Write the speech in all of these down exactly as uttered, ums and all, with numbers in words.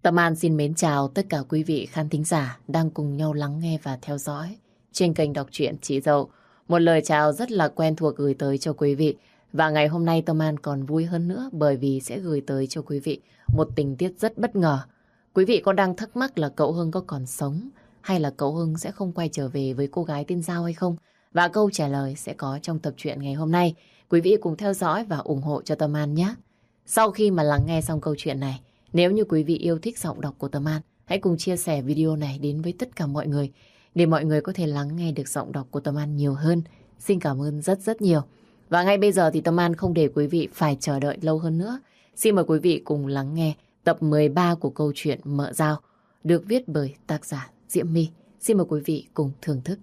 Tâm An xin mến chào tất cả quý vị khán thính giả đang cùng nhau lắng nghe và theo dõi trên kênh đọc truyện Chị Dậu. Một lời chào rất là quen thuộc gửi tới cho quý vị. Và ngày hôm nay Tâm An còn vui hơn nữa bởi vì sẽ gửi tới cho quý vị một tình tiết rất bất ngờ. Quý vị có đang thắc mắc là cậu Hưng có còn sống hay là cậu Hưng sẽ không quay trở về với cô gái tên Giao hay không? Và câu trả lời sẽ có trong tập truyện ngày hôm nay. Quý vị cùng theo dõi và ủng hộ cho Tâm An nhé. Sau khi mà lắng nghe xong câu chuyện này, nếu như quý vị yêu thích giọng đọc của Tâm An, hãy cùng chia sẻ video này đến với tất cả mọi người để mọi người có thể lắng nghe được giọng đọc của Tâm An nhiều hơn. Xin cảm ơn rất rất nhiều. Và ngay bây giờ thì Tâm An không để quý vị phải chờ đợi lâu hơn nữa. Xin mời quý vị cùng lắng nghe tập mười ba của câu chuyện Mợ Dao, được viết bởi tác giả Diễm My. Xin mời quý vị cùng thưởng thức.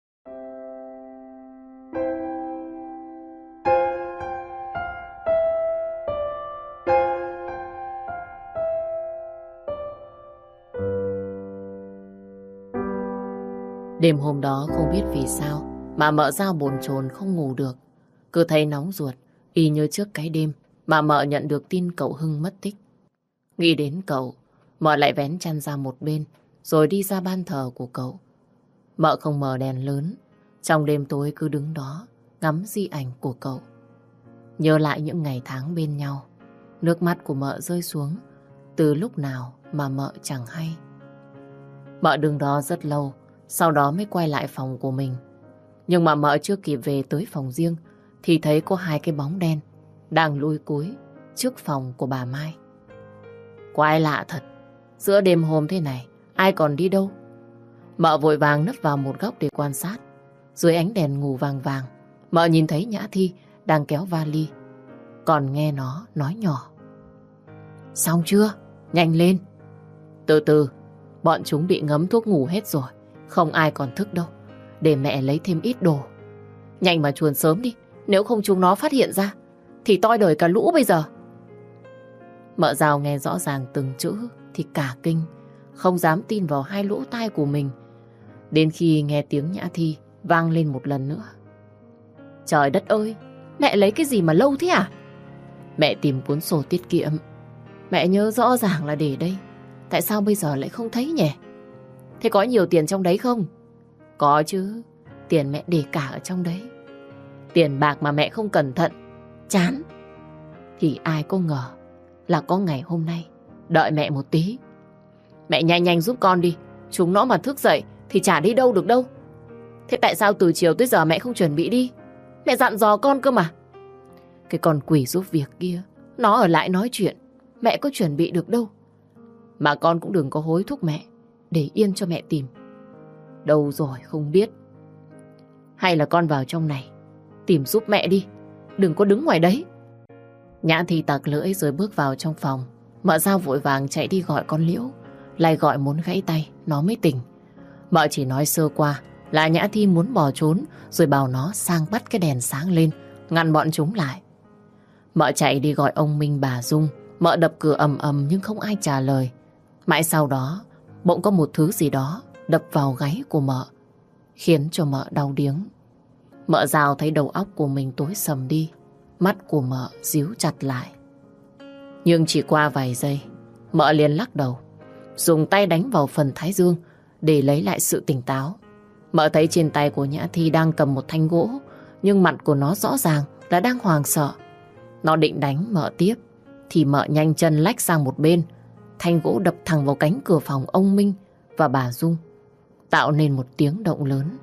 Đêm hôm đó không biết vì sao mà Mợ Dao bồn chồn không ngủ được. Cứ thấy nóng ruột, y như trước cái đêm mà Mợ nhận được tin cậu Hưng mất tích. Nghĩ đến cậu, Mợ lại vén chăn ra một bên rồi đi ra ban thờ của cậu. Mợ không mở đèn lớn, trong đêm tối cứ đứng đó ngắm di ảnh của cậu. Nhớ lại những ngày tháng bên nhau, nước mắt của Mợ rơi xuống từ lúc nào mà Mợ chẳng hay. Mợ đứng đó rất lâu, sau đó mới quay lại phòng của mình. Nhưng mà Mợ chưa kịp về tới phòng riêng thì thấy có hai cái bóng đen đang lùi cúi trước phòng của bà Mai. Quái lạ thật, giữa đêm hôm thế này ai còn đi đâu. Mợ vội vàng nấp vào một góc để quan sát. Dưới ánh đèn ngủ vàng vàng, Mợ nhìn thấy Nhã Thi đang kéo vali, còn nghe nó nói nhỏ: Xong chưa? Nhanh lên. Từ từ, bọn chúng bị ngấm thuốc ngủ hết rồi, không ai còn thức đâu. Để mẹ lấy thêm ít đồ. Nhanh mà chuồn sớm đi, nếu không chúng nó phát hiện ra thì toi đời cả lũ bây giờ. Mợ Dao nghe rõ ràng từng chữ thì cả kinh, không dám tin vào hai lỗ tai của mình. Đến khi nghe tiếng Nhã Thi vang lên một lần nữa. Trời đất ơi, mẹ lấy cái gì mà lâu thế à? Mẹ tìm cuốn sổ tiết kiệm. Mẹ nhớ rõ ràng là để đây, tại sao bây giờ lại không thấy nhỉ? Thế có nhiều tiền trong đấy không? Có chứ, tiền mẹ để cả ở trong đấy. Tiền bạc mà mẹ không cẩn thận, chán, thì ai có ngờ là có ngày hôm nay. Đợi mẹ một tí. Mẹ nhanh nhanh giúp con đi, chúng nó mà thức dậy thì chả đi đâu được đâu. Thế tại sao từ chiều tới giờ mẹ không chuẩn bị đi? Mẹ dặn dò con cơ mà. Cái con quỷ giúp việc kia, nó ở lại nói chuyện, mẹ có chuẩn bị được đâu. Mà con cũng đừng có hối thúc mẹ, để yên cho mẹ tìm. Đâu rồi không biết. Hay là con vào trong này tìm giúp mẹ đi, đừng có đứng ngoài đấy. Nhã Thi tặc lưỡi rồi bước vào trong phòng. Mợ Dao vội vàng chạy đi gọi con Liễu, lại gọi muốn gãy tay, nó mới tỉnh. Mợ chỉ nói sơ qua là Nhã Thi muốn bỏ trốn, rồi bảo nó sang bắt cái đèn sáng lên, ngăn bọn chúng lại. Mợ chạy đi gọi ông Minh bà Dung. Mợ đập cửa ầm ầm nhưng không ai trả lời. Mãi sau đó bỗng có một thứ gì đó đập vào gáy của Mợ, khiến cho Mợ đau điếng. Mợ Dao thấy đầu óc của mình tối sầm đi, mắt của Mợ díu chặt lại. Nhưng chỉ qua vài giây, Mợ liền lắc đầu, dùng tay đánh vào phần thái dương để lấy lại sự tỉnh táo. Mợ thấy trên tay của Nhã Thi đang cầm một thanh gỗ, nhưng mặt của nó rõ ràng là đang hoảng sợ. Nó định đánh Mợ tiếp thì Mợ nhanh chân lách sang một bên. Thanh gỗ đập thẳng vào cánh cửa phòng ông Minh và bà Dung, tạo nên một tiếng động lớn.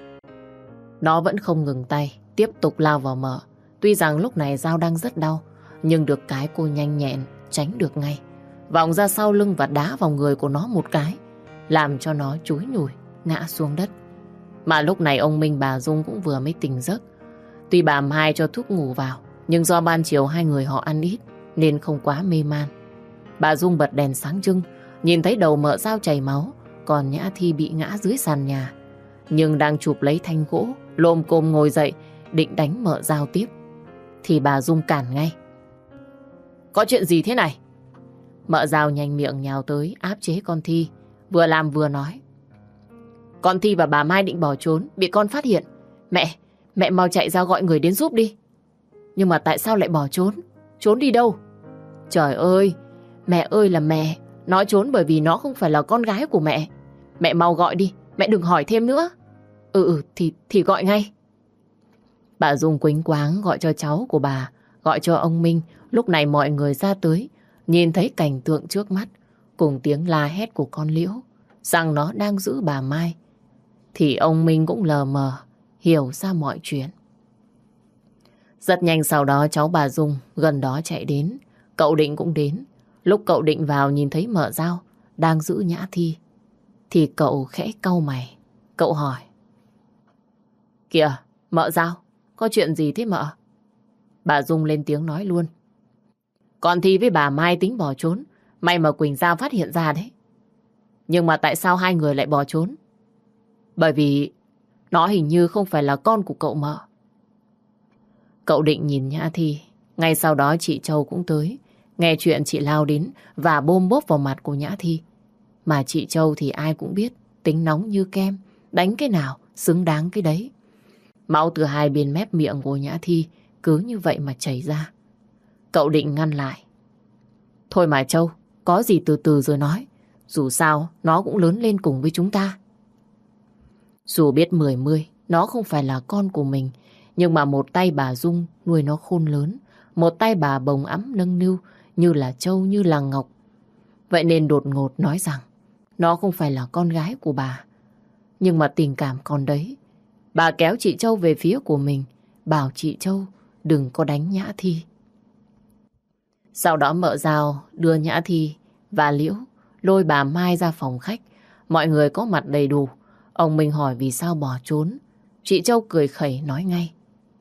Nó vẫn không ngừng tay, tiếp tục lao vào Mợ. Tuy rằng lúc này Dao đang rất đau, nhưng được cái cô nhanh nhẹn tránh được ngay, vòng ra sau lưng và đá vào người của nó một cái, làm cho nó chúi nhủi ngã xuống đất. Mà lúc này ông Minh bà Dung cũng vừa mới tỉnh giấc. Tuy bà Mai cho thuốc ngủ vào, nhưng do ban chiều hai người họ ăn ít nên không quá mê man. Bà Dung bật đèn sáng trưng, nhìn thấy đầu Mợ Dao chảy máu, còn Nhã Thi bị ngã dưới sàn nhà. Nhưng đang chụp lấy thanh gỗ, lồm cồm ngồi dậy định đánh Mợ Dao tiếp thì bà Dung cản ngay. Có chuyện gì thế này? Mợ Dao nhanh miệng nhào tới áp chế con Thi, vừa làm vừa nói. Con Thi và bà Mai định bỏ trốn, bị con phát hiện. Mẹ, mẹ mau chạy ra gọi người đến giúp đi. Nhưng mà tại sao lại bỏ trốn? Trốn đi đâu? Trời ơi, mẹ ơi là mẹ, Nó trốn bởi vì nó không phải là con gái của mẹ. Mẹ mau gọi đi, mẹ đừng hỏi thêm nữa. Ừ, ừ thì, thì gọi ngay. Bà Dung quýnh quáng gọi cho cháu của bà, gọi cho ông Minh. Lúc này mọi người ra tới, nhìn thấy cảnh tượng trước mắt, cùng tiếng la hét của con Liễu, rằng nó đang giữ bà Mai. Thì ông Minh cũng lờ mờ, hiểu ra mọi chuyện. Rất nhanh sau đó cháu bà Dung gần đó chạy đến. Cậu Định cũng đến. Lúc cậu Định vào nhìn thấy mợ Dao đang giữ Nhã Thi, thì cậu khẽ cau mày. Cậu hỏi: Kìa, mợ Dao, có chuyện gì thế mợ? Bà Dung lên tiếng nói luôn: Con Thi với bà Mai tính bỏ trốn. May mà Quỳnh Giao phát hiện ra đấy. Nhưng mà tại sao hai người lại bỏ trốn? Bởi vì nó hình như không phải là con của cậu mợ. Cậu Định nhìn Nhã Thi. Ngay sau đó chị Châu cũng tới. Nghe chuyện chị lao đến và bôm bốp vào mặt của Nhã Thi. Mà chị Châu thì ai cũng biết, tính nóng như kem, đánh cái nào xứng đáng cái đấy. Máu từ hai bên mép miệng của Nhã Thi cứ như vậy mà chảy ra. Cậu Định ngăn lại: Thôi mà Châu, có gì từ từ rồi nói. Dù sao nó cũng lớn lên cùng với chúng ta. Dù biết mười mươi nó không phải là con của mình, nhưng mà một tay bà Dung nuôi nó khôn lớn, một tay bà bồng ẵm nâng niu như là trâu như là ngọc. Vậy nên đột ngột nói rằng nó không phải là con gái của bà. Nhưng mà tình cảm còn đấy. Bà kéo chị Châu về phía của mình, bảo chị Châu đừng có đánh Nhã Thi. Sau đó mợ Dao đưa Nhã Thi và Liễu lôi bà Mai ra phòng khách. Mọi người có mặt đầy đủ. Ông Minh hỏi vì sao bỏ trốn. Chị Châu cười khẩy nói ngay: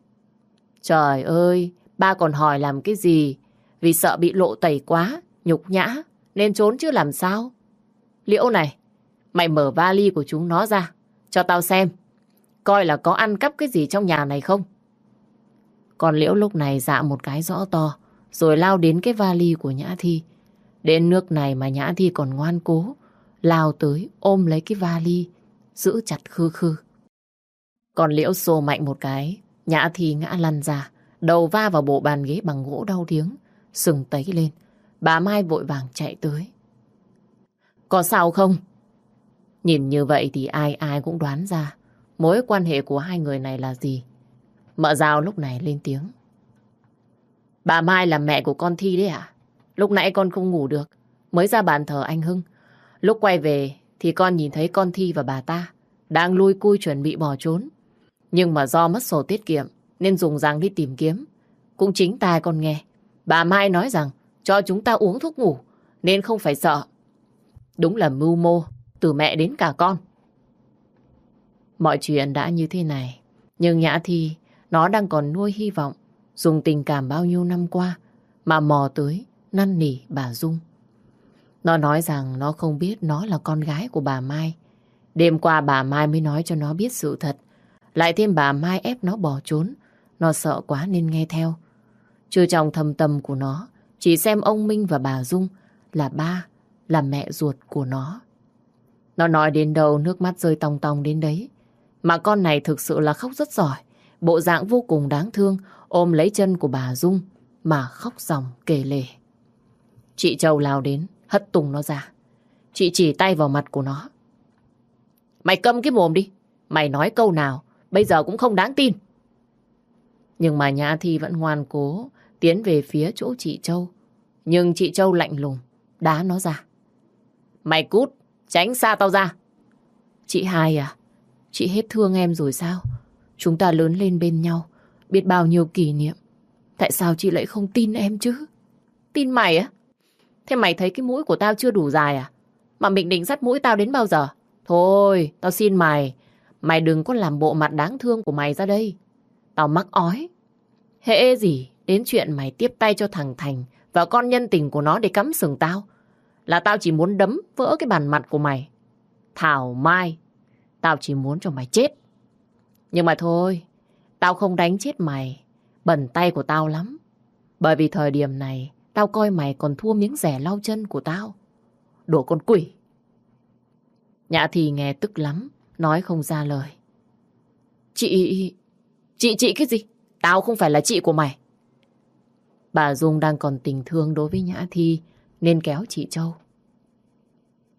Trời ơi, ba còn hỏi làm cái gì? Vì sợ bị lộ tẩy quá, nhục nhã, nên trốn chứ làm sao. Liễu này, mày mở vali của chúng nó ra, cho tao xem, coi là có ăn cắp cái gì trong nhà này không. Còn Liễu lúc này dạ một cái rõ to, rồi lao đến cái vali của Nhã Thi. Đến nước này mà Nhã Thi còn ngoan cố, lao tới ôm lấy cái vali, giữ chặt khư khư. Còn Liễu xô mạnh một cái, Nhã Thi ngã lăn ra, đầu va vào bộ bàn ghế bằng gỗ đau điếng, sừng tấy lên. Bà Mai vội vàng chạy tới: Có sao không? Nhìn như vậy thì ai ai cũng đoán ra mối quan hệ của hai người này là gì. Mợ Dao lúc này lên tiếng: Bà Mai là mẹ của con Thi đấy à? Lúc nãy con không ngủ được, mới ra bàn thờ anh Hưng. Lúc quay về thì con nhìn thấy con Thi và bà ta đang lui cui chuẩn bị bỏ trốn. Nhưng mà do mất sổ tiết kiệm nên dùng rằng đi tìm kiếm. Cũng chính tai con nghe bà Mai nói rằng cho chúng ta uống thuốc ngủ nên không phải sợ. Đúng là mưu mô từ mẹ đến cả con. Mọi chuyện đã như thế này, nhưng Nhã Thi nó đang còn nuôi hy vọng, dùng tình cảm bao nhiêu năm qua mà mò tới năn nỉ bà Dung. Nó nói rằng nó không biết nó là con gái của bà Mai. Đêm qua bà Mai mới nói cho nó biết sự thật. Lại thêm bà Mai ép nó bỏ trốn. Nó sợ quá nên nghe theo. Chứ trong thâm tâm của nó chỉ xem ông Minh và bà Dung là ba, là mẹ ruột của nó. Nó nói đến đâu nước mắt rơi tòng tòng đến đấy. Mà con này thực sự là khóc rất giỏi. Bộ dạng vô cùng đáng thương, ôm lấy chân của bà Dung mà khóc ròng kể lể. Chị Châu lao đến, hất tung nó ra. Chị chỉ tay vào mặt của nó: Mày câm cái mồm đi. Mày nói câu nào bây giờ cũng không đáng tin. Nhưng mà Nhã Thi vẫn ngoan cố tiến về phía chỗ chị Châu. Nhưng chị Châu lạnh lùng đá nó ra: Mày cút, tránh xa tao ra. Chị hai à, chị hết thương em rồi sao? Chúng ta lớn lên bên nhau, biết bao nhiêu kỷ niệm. Tại sao chị lại không tin em chứ? Tin mày á? Thế mày thấy cái mũi của tao chưa đủ dài à? Mà mình định dắt mũi tao đến bao giờ? Thôi, tao xin mày, mày đừng có làm bộ mặt đáng thương của mày ra đây. Tao mắc ói. Hễ gì đến chuyện mày tiếp tay cho thằng Thành và con nhân tình của nó để cắm sừng tao, là tao chỉ muốn đấm vỡ cái bàn mặt của mày. Thảo Mai, tao chỉ muốn cho mày chết. Nhưng mà thôi, tao không đánh chết mày, bẩn tay của tao lắm. Bởi vì thời điểm này, tao coi mày còn thua miếng rẻ lau chân của tao. Đồ con quỷ. Nhã Thi nghe tức lắm, nói không ra lời. Chị... Chị chị cái gì? Tao không phải là chị của mày. Bà Dung đang còn tình thương đối với Nhã Thi nên kéo chị Châu.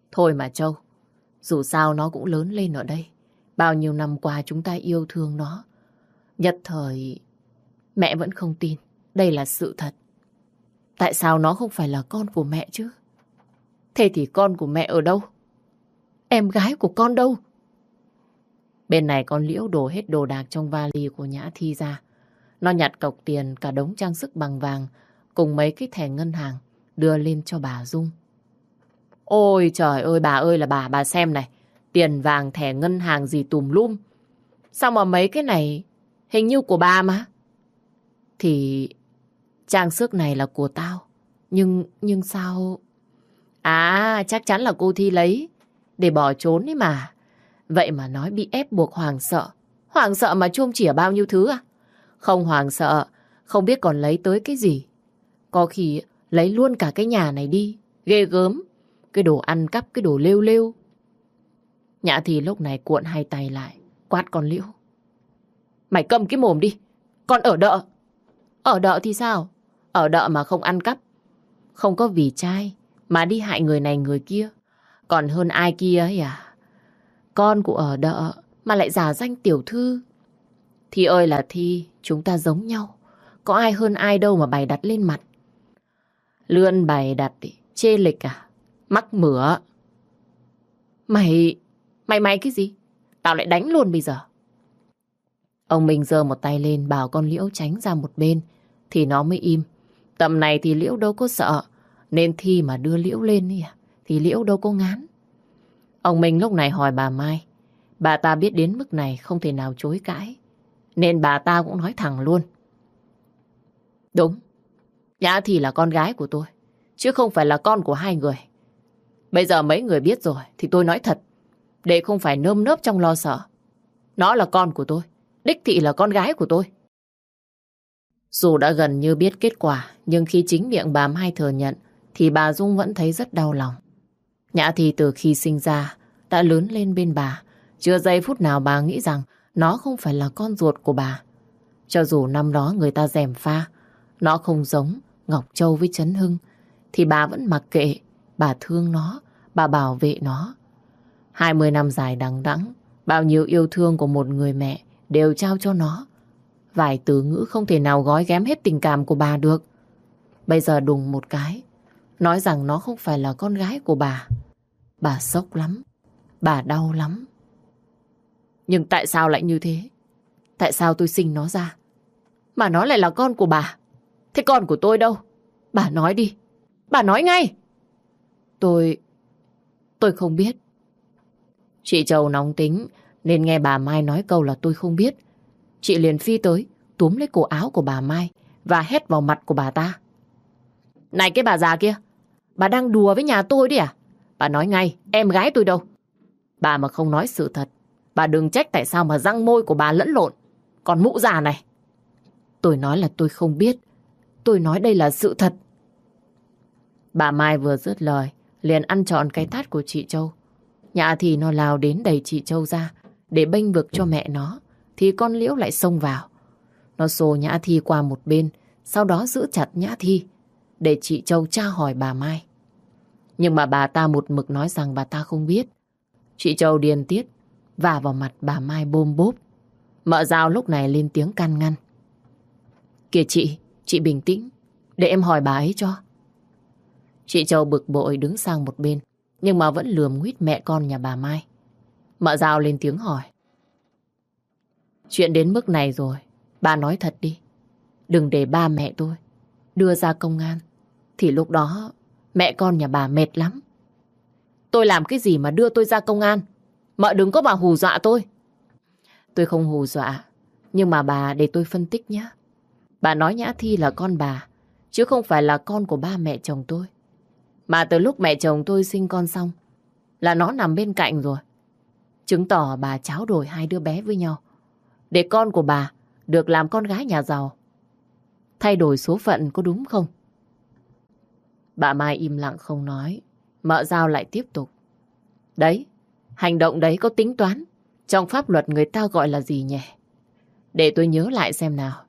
Thôi mà Châu, dù sao nó cũng lớn lên ở đây. Bao nhiêu năm qua chúng ta yêu thương nó. Nhất thời, mẹ vẫn không tin. Đây là sự thật. Tại sao nó không phải là con của mẹ chứ? Thế thì con của mẹ ở đâu? Em gái của con đâu? Bên này con Liễu đổ hết đồ đạc trong vali của Nhã Thi ra. Nó nhặt cọc tiền, cả đống trang sức bằng vàng cùng mấy cái thẻ ngân hàng đưa lên cho bà Dung. Ôi trời ơi bà ơi là bà, bà xem này. Tiền vàng thẻ ngân hàng gì tùm lum. Sao mà mấy cái này hình như của bà mà. Thì trang sức này là của tao. Nhưng, nhưng sao... À chắc chắn là cô Thi lấy để bỏ trốn ấy mà. Vậy mà nói bị ép buộc hoàng sợ. Hoàng sợ mà chuông chỉa bao nhiêu thứ à? Không hoàng sợ, không biết còn lấy tới cái gì. Có khi lấy luôn cả cái nhà này đi. Ghê gớm. Cái đồ ăn cắp, cái đồ lêu lêu. Nhã Thi lúc này cuộn hai tay lại, quát con Liễu. Mày câm cái mồm đi. Con ở đợ. Ở đợ thì sao? Ở đợ mà không ăn cắp. Không có vì trai mà đi hại người này người kia. Còn hơn ai kia ấy à? Con của ở đợ mà lại giả danh tiểu thư. Thi ơi là Thi, chúng ta giống nhau. Có ai hơn ai đâu mà bày đặt lên mặt. Lươn bày đặt thì chê lịch à? Mắc mửa. Mày... Mày mày cái gì? Tao lại đánh luôn bây giờ. Ông Minh giơ một tay lên bảo con Liễu tránh ra một bên. Thì nó mới im. Tầm này thì Liễu đâu có sợ. Nên Thi mà đưa Liễu lên đi à? Thì Liễu đâu có ngán. Ông Minh lúc này hỏi bà Mai. Bà ta biết đến mức này không thể nào chối cãi. Nên bà ta cũng nói thẳng luôn. Đúng. Nhã Thi là con gái của tôi. Chứ không phải là con của hai người. Bây giờ mấy người biết rồi thì tôi nói thật. Để không phải nơm nớp trong lo sợ. Nó là con của tôi. Đích thị là con gái của tôi. Dù đã gần như biết kết quả, nhưng khi chính miệng bà Mai thừa nhận thì bà Dung vẫn thấy rất đau lòng. Nhã Thi từ khi sinh ra đã lớn lên bên bà. Chưa giây phút nào bà nghĩ rằng nó không phải là con ruột của bà. Cho dù năm đó người ta gièm pha nó không giống Ngọc Châu với Trấn Hưng, thì bà vẫn mặc kệ. Bà thương nó, bà bảo vệ nó. Hai mươi năm dài đằng đẵng, bao nhiêu yêu thương của một người mẹ đều trao cho nó. Vài từ ngữ không thể nào gói ghém hết tình cảm của bà được. Bây giờ đùng một cái nói rằng nó không phải là con gái của bà. Bà sốc lắm. Bà đau lắm. Nhưng tại sao lại như thế? Tại sao tôi sinh nó ra mà nó lại là con của bà? Thế con của tôi đâu? Bà nói đi. Bà nói ngay. Tôi... Tôi không biết. Chị Châu nóng tính nên nghe bà Mai nói câu là tôi không biết. Chị liền phi tới túm lấy cổ áo của bà Mai và hét vào mặt của bà ta. Này cái bà già kia, bà đang đùa với nhà tôi đấy à? Bà nói ngay em gái tôi đâu? Bà mà không nói sự thật, bà đừng trách tại sao mà răng môi của bà lẫn lộn. Còn mụ già này. Tôi nói là tôi không biết. Tôi nói đây là sự thật. Bà Mai vừa dứt lời liền ăn trọn cái tát của chị Châu. Nhã thì nó lao đến đẩy chị Châu ra để bênh vực cho mẹ nó, thì con Liễu lại xông vào. Nó xô Nhã Thi qua một bên, sau đó giữ chặt Nhã Thi để chị Châu tra hỏi bà Mai. Nhưng mà bà ta một mực nói rằng bà ta không biết. Chị Châu điên tiết vả vào mặt bà Mai bôm bốp. Mợ Dao lúc này lên tiếng can ngăn. Kìa chị, chị bình tĩnh, để em hỏi bà ấy cho. Chị Châu bực bội đứng sang một bên, nhưng mà vẫn lườm nguýt mẹ con nhà bà Mai. Mợ Dao lên tiếng hỏi. Chuyện đến mức này rồi, bà nói thật đi. Đừng để ba mẹ tôi đưa ra công an, thì lúc đó mẹ con nhà bà mệt lắm. Tôi làm cái gì mà đưa tôi ra công an? Mợ đừng có mà hù dọa tôi. Tôi không hù dọa, nhưng mà bà để tôi phân tích nhé. Bà nói Nhã Thi là con bà, chứ không phải là con của ba mẹ chồng tôi. Mà từ lúc mẹ chồng tôi sinh con xong là nó nằm bên cạnh rồi. Chứng tỏ bà tráo đổi hai đứa bé với nhau để con của bà được làm con gái nhà giàu. Thay đổi số phận có đúng không? Bà Mai im lặng không nói. Mợ Dao lại tiếp tục. Đấy, hành động đấy có tính toán. Trong pháp luật người ta gọi là gì nhỉ? Để tôi nhớ lại xem nào.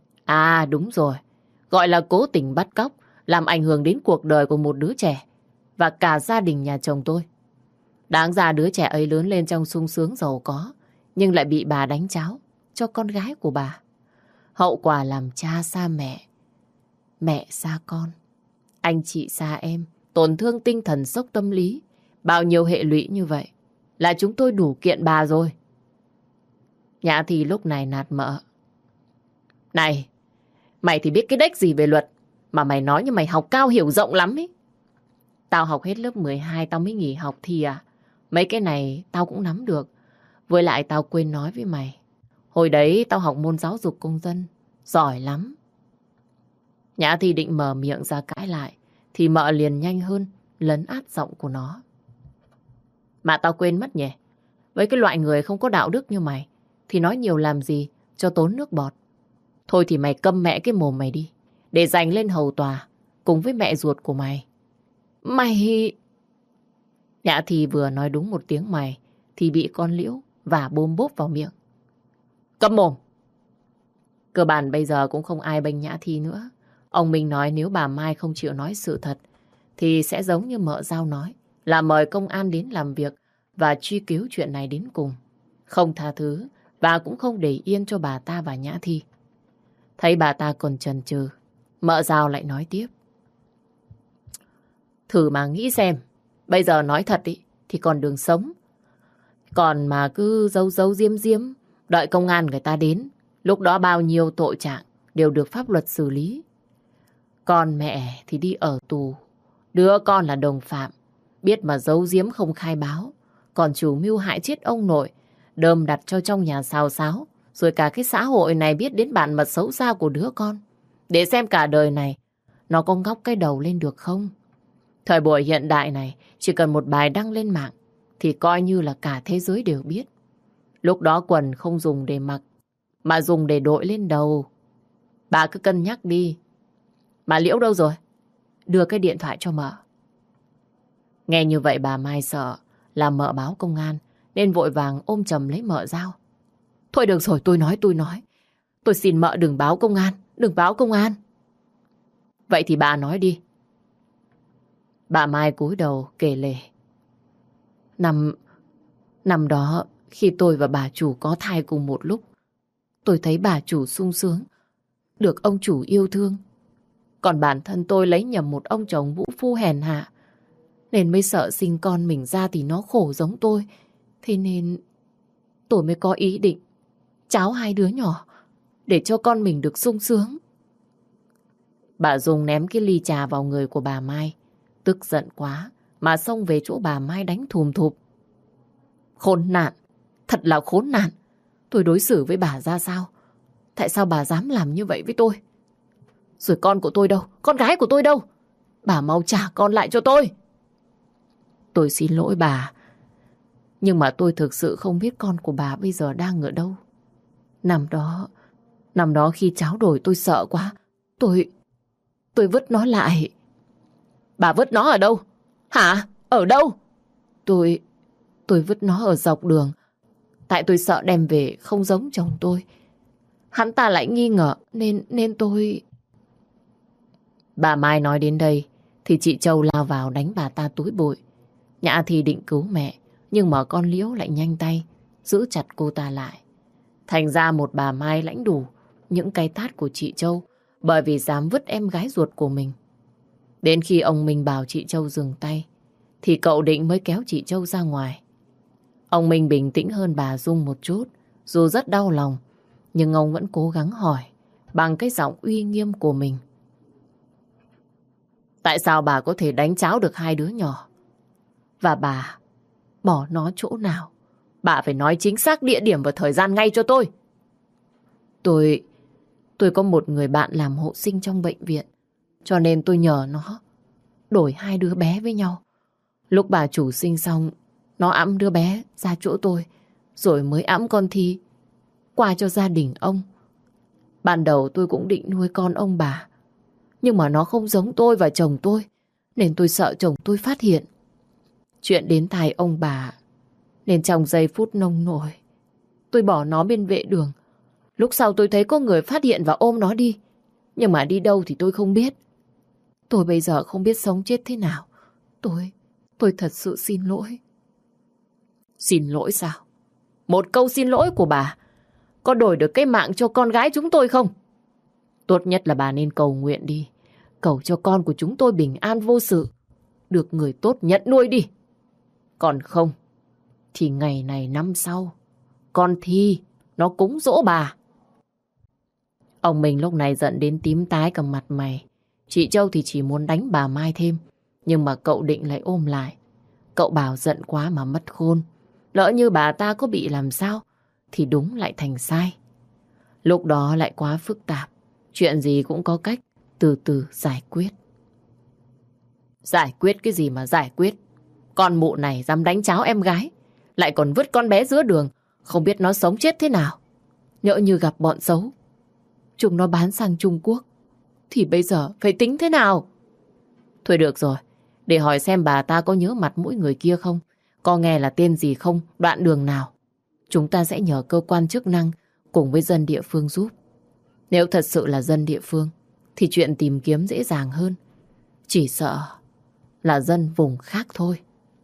À đúng rồi, gọi là cố tình bắt cóc, làm ảnh hưởng đến cuộc đời của một đứa trẻ. và cả gia đình nhà chồng tôi. Đáng ra đứa trẻ ấy lớn lên trong sung sướng giàu có, nhưng lại bị bà đánh cháo cho con gái của bà. Hậu quả làm cha xa mẹ, mẹ xa con, anh chị xa em, tổn thương tinh thần, sốc tâm lý. Bao nhiêu hệ lụy như vậy là chúng tôi đủ kiện bà rồi. Nhã Thi lúc này nạt mợ. Này, mày thì biết cái đếch gì về luật, mà mày nói như mày học cao hiểu rộng lắm ấy. Tao học hết lớp mười hai tao mới nghỉ học thì à? Mấy cái này tao cũng nắm được. Với lại tao quên nói với mày. Hồi đấy tao học môn giáo dục công dân, giỏi lắm. Nhã Thi định mở miệng ra cãi lại, thì mợ liền nhanh hơn, lấn át giọng của nó. Mà tao quên mất nhỉ. Với cái loại người không có đạo đức như mày, thì nói nhiều làm gì cho tốn nước bọt. Thôi thì mày câm mẹ cái mồm mày đi, để dành lên hầu tòa cùng với mẹ ruột của mày. Mày... Nhã Thi vừa nói đúng một tiếng mày thì bị con Liễu vả bôm bốp vào miệng. Câm mồm! Cơ bản bây giờ cũng không ai bênh Nhã Thi nữa. Ông Minh nói nếu bà Mai không chịu nói sự thật thì sẽ giống như mợ Giao nói, là mời công an đến làm việc và truy cứu chuyện này đến cùng. Không tha thứ và cũng không để yên cho bà ta và Nhã Thi. Thấy bà ta còn chần chừ, mợ Giao lại nói tiếp. Thử mà nghĩ xem, bây giờ nói thật ý, thì còn đường sống. Còn mà cứ giấu giấu diếm diếm, đợi công an người ta đến, lúc đó bao nhiêu tội trạng đều được pháp luật xử lý. Còn mẹ thì đi ở tù, đứa con là đồng phạm, biết mà giấu giếm không khai báo, còn chủ mưu hại chết ông nội, đơm đặt cho trong nhà xào xáo, rồi cả cái xã hội này biết đến bản mật xấu xa của đứa con, để xem cả đời này nó có ngóc cái đầu lên được không. Thời buổi hiện đại này, chỉ cần một bài đăng lên mạng thì coi như là cả thế giới đều biết. Lúc đó quần không dùng để mặc, mà dùng để đội lên đầu. Bà cứ cân nhắc đi. Mà Liễu đâu rồi? Đưa cái điện thoại cho mợ. Nghe như vậy bà Mai sợ là mợ báo công an, nên vội vàng ôm chầm lấy mợ Giao. Thôi được rồi, tôi nói, tôi nói. Tôi xin mợ đừng báo công an, đừng báo công an. Vậy thì bà nói đi. Bà Mai cúi đầu kể lể. Năm, năm đó, khi tôi và bà chủ có thai cùng một lúc, tôi thấy bà chủ sung sướng, được ông chủ yêu thương. Còn bản thân tôi lấy nhầm một ông chồng vũ phu hèn hạ, nên mới sợ sinh con mình ra thì nó khổ giống tôi. Thế nên tôi mới có ý định cháo hai đứa nhỏ để cho con mình được sung sướng. Bà Dung ném cái ly trà vào người của bà Mai, tức giận quá mà xông về chỗ bà Mai đánh thùm thụp. Khốn nạn, thật là khốn nạn. Tôi đối xử với bà ra sao? Tại sao bà dám làm như vậy với tôi? Rồi con của tôi đâu? Con gái của tôi đâu? Bà mau trả con lại cho tôi. Tôi xin lỗi bà, nhưng mà tôi thực sự không biết con của bà bây giờ đang ở đâu. Năm đó, năm đó khi cháo đổi tôi sợ quá. Tôi, tôi vứt nó lại. Bà vứt nó ở đâu? Hả? Ở đâu? Tôi, tôi vứt nó ở dọc đường. Tại tôi sợ đem về không giống chồng tôi. Hắn ta lại nghi ngờ nên, nên tôi... Bà Mai nói đến đây thì chị Châu lao vào đánh bà ta túi bụi. Nhã Thi định cứu mẹ, nhưng mà con Liễu lại nhanh tay giữ chặt cô ta lại. Thành ra một bà Mai lãnh đủ những cái tát của chị Châu, bởi vì dám vứt em gái ruột của mình. Đến khi ông Minh bảo chị Châu dừng tay thì cậu Định mới kéo chị Châu ra ngoài. Ông Minh bình tĩnh hơn bà Dung một chút, dù rất đau lòng, nhưng ông vẫn cố gắng hỏi bằng cái giọng uy nghiêm của mình. Tại sao bà có thể đánh cháo được hai đứa nhỏ? Và bà bỏ nó chỗ nào? Bà phải nói chính xác địa điểm và thời gian ngay cho tôi. Tôi... Tôi có một người bạn làm hộ sinh trong bệnh viện, cho nên tôi nhờ nó đổi hai đứa bé với nhau. Lúc bà chủ sinh xong, nó ẵm đứa bé ra chỗ tôi, rồi mới ẵm con Thi qua cho gia đình ông. Ban đầu tôi cũng định nuôi con ông bà, nhưng mà nó không giống tôi và chồng tôi, nên tôi sợ chồng tôi phát hiện. Chuyện đến tai ông bà, nên trong giây phút nông nổi, tôi bỏ nó bên vệ đường. Lúc sau tôi thấy có người phát hiện và ôm nó đi, nhưng mà đi đâu thì tôi không biết. Tôi bây giờ không biết sống chết thế nào. Tôi, tôi thật sự xin lỗi. Xin lỗi sao? Một câu xin lỗi của bà có đổi được cái mạng cho con gái chúng tôi không? Tốt nhất là bà nên cầu nguyện đi. Cầu cho con của chúng tôi bình an vô sự, được người tốt nhận nuôi đi. Còn không, thì ngày này năm sau, con Thi nó cúng dỗ bà. Ông mình lúc này giận đến tím tái cả mặt mày. Chị Châu thì chỉ muốn đánh bà Mai thêm, nhưng mà cậu Định lại ôm lại. Cậu bảo giận quá mà mất khôn. Lỡ như bà ta có bị làm sao thì đúng lại thành sai. Lúc đó lại quá phức tạp. Chuyện gì cũng có cách từ từ giải quyết. Giải quyết cái gì mà giải quyết? Con mụ này dám đánh cháo em gái, lại còn vứt con bé giữa đường, không biết nó sống chết thế nào. Nhỡ như gặp bọn xấu, chúng nó bán sang Trung Quốc, thì bây giờ phải tính thế nào? Thôi được rồi, để hỏi xem bà ta có nhớ mặt mũi người kia không, có nghe là tên gì không, đoạn đường nào. Chúng ta sẽ nhờ cơ quan chức năng cùng với dân địa phương giúp. Nếu thật sự là dân địa phương thì chuyện tìm kiếm dễ dàng hơn. Chỉ sợ là dân vùng khác thôi.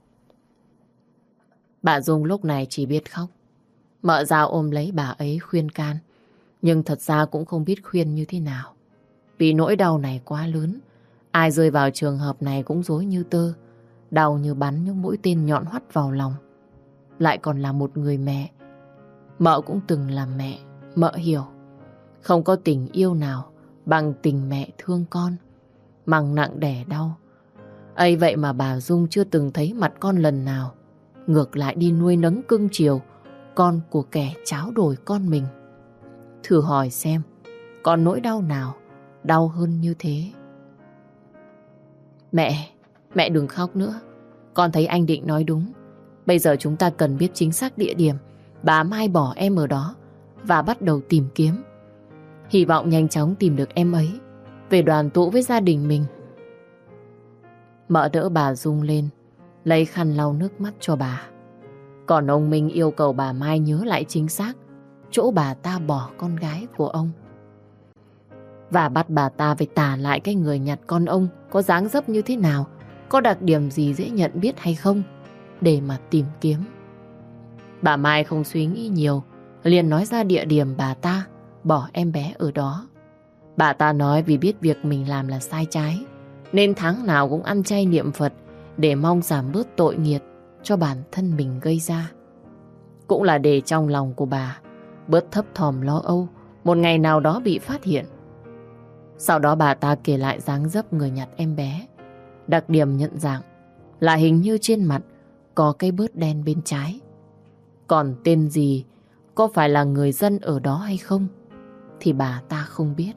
Bà Dung lúc này chỉ biết khóc. Mợ Dao ôm lấy bà ấy khuyên can, nhưng thật ra cũng không biết khuyên như thế nào. Vì nỗi đau này quá lớn, ai rơi vào trường hợp này cũng rối như tơ, đau như bắn những mũi tên nhọn hoắt vào lòng. Lại còn là một người mẹ. Mợ cũng từng là mẹ, mợ hiểu. Không có tình yêu nào bằng tình mẹ thương con, mang nặng đẻ đau. Ấy vậy mà bà Dung chưa từng thấy mặt con lần nào. Ngược lại đi nuôi nấng cưng chiều con của kẻ tráo đổi con mình. Thử hỏi xem, còn nỗi đau nào đau hơn như thế? Mẹ, mẹ đừng khóc nữa. Con thấy anh Định nói đúng. Bây giờ chúng ta cần biết chính xác địa điểm bà Mai bỏ em ở đó và bắt đầu tìm kiếm. Hy vọng nhanh chóng tìm được em ấy, về đoàn tụ với gia đình mình. Mợ đỡ bà Dung lên, lấy khăn lau nước mắt cho bà. Còn ông Minh yêu cầu bà Mai nhớ lại chính xác chỗ bà ta bỏ con gái của ông. Và bắt bà ta phải tả lại cái người nhặt con ông có dáng dấp như thế nào, có đặc điểm gì dễ nhận biết hay không, để mà tìm kiếm. Bà Mai không suy nghĩ nhiều, liền nói ra địa điểm bà ta bỏ em bé ở đó. Bà ta nói vì biết việc mình làm là sai trái, nên tháng nào cũng ăn chay niệm Phật để mong giảm bớt tội nghiệp cho bản thân mình gây ra. Cũng là để trong lòng của bà bớt thấp thỏm lo âu một ngày nào đó bị phát hiện. Sau đó bà ta kể lại dáng dấp người nhặt em bé. Đặc điểm nhận dạng là hình như trên mặt có cái bớt đen bên trái. Còn tên gì, có phải là người dân ở đó hay không, thì bà ta không biết.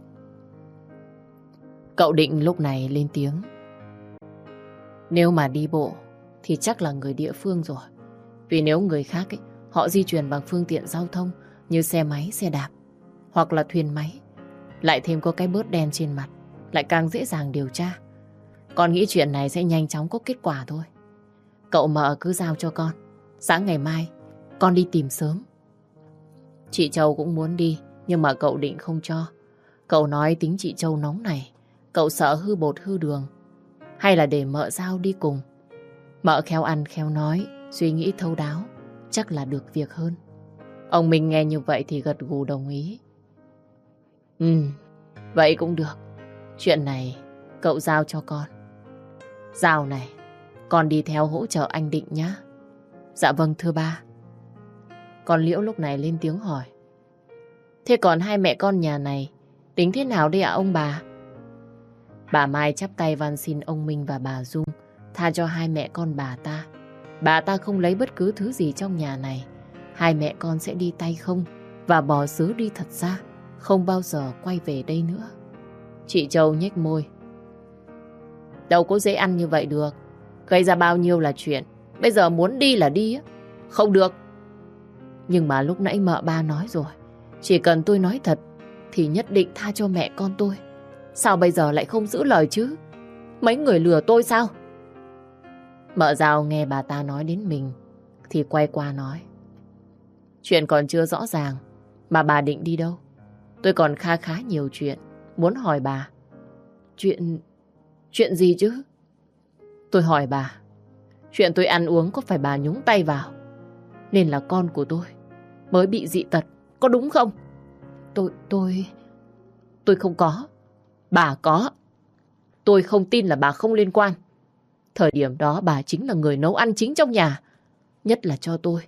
Cậu Định lúc này lên tiếng. Nếu mà đi bộ thì chắc là người địa phương rồi. Vì nếu người khác ấy, họ di chuyển bằng phương tiện giao thông như xe máy, xe đạp hoặc là thuyền máy, lại thêm có cái bớt đen trên mặt, lại càng dễ dàng điều tra. Con nghĩ chuyện này sẽ nhanh chóng có kết quả thôi. Cậu mợ cứ giao cho con. Sáng ngày mai con đi tìm sớm. Chị Châu cũng muốn đi, nhưng mà cậu Định không cho. Cậu nói tính chị Châu nóng này, cậu sợ hư bột hư đường. Hay là để mợ Dao đi cùng. Mợ khéo ăn khéo nói, suy nghĩ thấu đáo, chắc là được việc hơn. Ông Minh nghe như vậy thì gật gù đồng ý. Ừ, vậy cũng được. Chuyện này cậu giao cho con. Dao này, con đi theo hỗ trợ anh Định nhé. Dạ vâng thưa ba. Còn Liễu lúc này lên tiếng hỏi. Thế còn hai mẹ con nhà này tính thế nào đây ạ ông bà? Bà Mai chắp tay van xin ông Minh và bà Dung tha cho hai mẹ con bà ta. Bà ta không lấy bất cứ thứ gì trong nhà này. Hai mẹ con sẽ đi tay không và bỏ xứ đi thật xa, không bao giờ quay về đây nữa. Chị Châu nhếch môi. Đâu có dễ ăn như vậy được. Gây ra bao nhiêu là chuyện, bây giờ muốn đi là đi á. Không được. Nhưng mà lúc nãy mợ ba nói rồi, chỉ cần tôi nói thật thì nhất định tha cho mẹ con tôi. Sao bây giờ lại không giữ lời chứ? Mấy người lừa tôi sao? Mợ Dao nghe bà ta nói đến mình thì quay qua nói. Chuyện còn chưa rõ ràng mà bà định đi đâu? Tôi còn kha khá nhiều chuyện muốn hỏi bà. Chuyện... chuyện gì chứ? Tôi hỏi bà, chuyện tôi ăn uống có phải bà nhúng tay vào nên là con của tôi mới bị dị tật, có đúng không? Tôi, tôi, tôi không có. Bà có. Tôi không tin là bà không liên quan. Thời điểm đó bà chính là người nấu ăn chính trong nhà, nhất là cho tôi.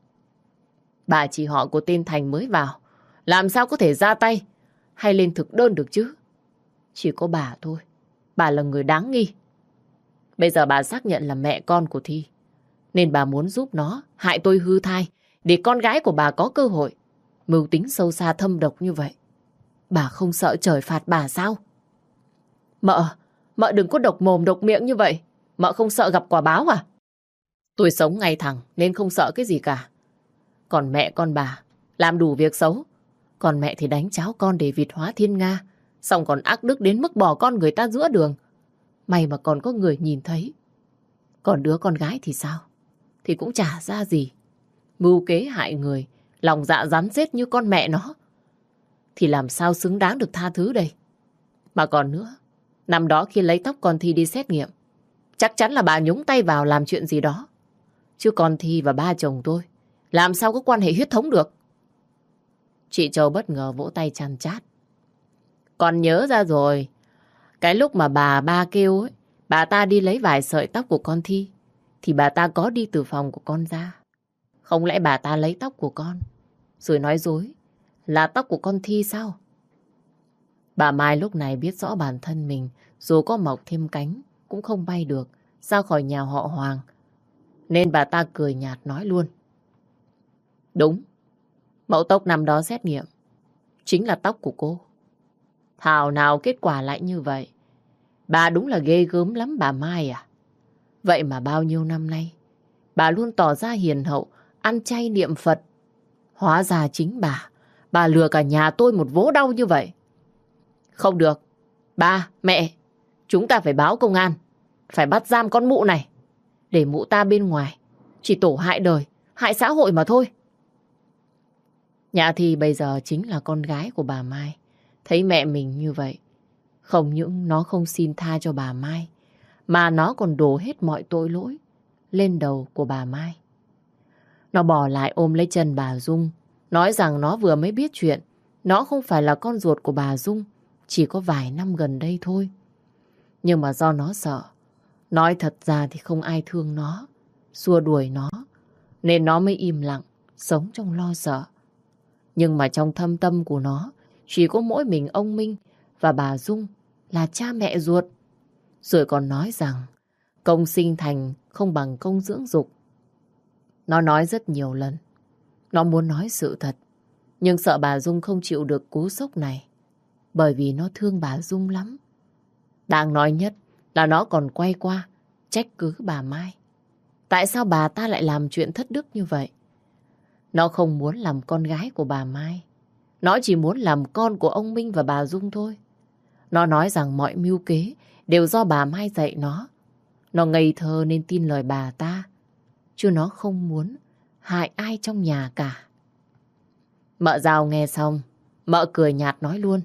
Bà chỉ họ của tên Thành mới vào, làm sao có thể ra tay hay lên thực đơn được chứ? Chỉ có bà thôi. Bà là người đáng nghi. Bây giờ bà xác nhận là mẹ con của Thi, nên bà muốn giúp nó hại tôi hư thai để con gái của bà có cơ hội. Mưu tính sâu xa thâm độc như vậy, bà không sợ trời phạt bà sao? Mợ, mợ đừng có độc mồm độc miệng như vậy. Mợ không sợ gặp quả báo à? Tôi sống ngay thẳng nên không sợ cái gì cả. Còn mẹ con bà làm đủ việc xấu. Còn mẹ thì đánh cháo con để vịt hóa thiên nga, xong còn ác đức đến mức bỏ con người ta giữa đường. May mà còn có người nhìn thấy. Còn đứa con gái thì sao? Thì cũng chả ra gì. Mưu kế hại người, lòng dạ rắn rết như con mẹ nó, thì làm sao xứng đáng được tha thứ đây? Mà còn nữa, năm đó khi lấy tóc con Thi đi xét nghiệm, chắc chắn là bà nhúng tay vào làm chuyện gì đó. Chứ con Thi và ba chồng tôi làm sao có quan hệ huyết thống được? Chị Châu bất ngờ vỗ tay chăn chát. Con nhớ ra rồi. Cái lúc mà bà ba kêu ấy, bà ta đi lấy vài sợi tóc của con Thi, thì bà ta có đi từ phòng của con ra. Không lẽ bà ta lấy tóc của con rồi nói dối là tóc của con Thi sao? Bà Mai lúc này biết rõ bản thân mình dù có mọc thêm cánh cũng không bay được ra khỏi nhà họ Hoàng. Nên bà ta cười nhạt nói luôn. Đúng, mẫu tóc năm đó xét nghiệm chính là tóc của cô. Thảo nào kết quả lại như vậy. Bà đúng là ghê gớm lắm bà Mai à. Vậy mà bao nhiêu năm nay bà luôn tỏ ra hiền hậu, ăn chay niệm Phật. Hóa ra chính bà Bà lừa cả nhà tôi một vố đau như vậy. Không được. Ba, mẹ, chúng ta phải báo công an, phải bắt giam con mụ này. Để mụ ta bên ngoài chỉ tổ hại đời, hại xã hội mà thôi. Nhã Thi bây giờ chính là con gái của bà Mai. Thấy mẹ mình như vậy, không những nó không xin tha cho bà Mai, mà nó còn đổ hết mọi tội lỗi lên đầu của bà Mai. Nó bỏ lại ôm lấy chân bà Dung, nói rằng nó vừa mới biết chuyện. Nó không phải là con ruột của bà Dung, chỉ có vài năm gần đây thôi. Nhưng mà do nó sợ, nói thật ra thì không ai thương nó, xua đuổi nó, nên nó mới im lặng, sống trong lo sợ. Nhưng mà trong thâm tâm của nó, chỉ có mỗi mình ông Minh và bà Dung là cha mẹ ruột. Rồi còn nói rằng công sinh thành không bằng công dưỡng dục. Nó nói rất nhiều lần. Nó muốn nói sự thật, nhưng sợ bà Dung không chịu được cú sốc này, bởi vì nó thương bà Dung lắm. Đáng nói nhất là nó còn quay qua trách cứ bà Mai. Tại sao bà ta lại làm chuyện thất đức như vậy? Nó không muốn làm con gái của bà Mai. Nó chỉ muốn làm con của ông Minh và bà Dung thôi. Nó nói rằng mọi mưu kế đều do bà Mai dạy nó. Nó ngây thơ nên tin lời bà ta, chứ nó không muốn hại ai trong nhà cả. Mợ Giao nghe xong, mợ cười nhạt nói luôn.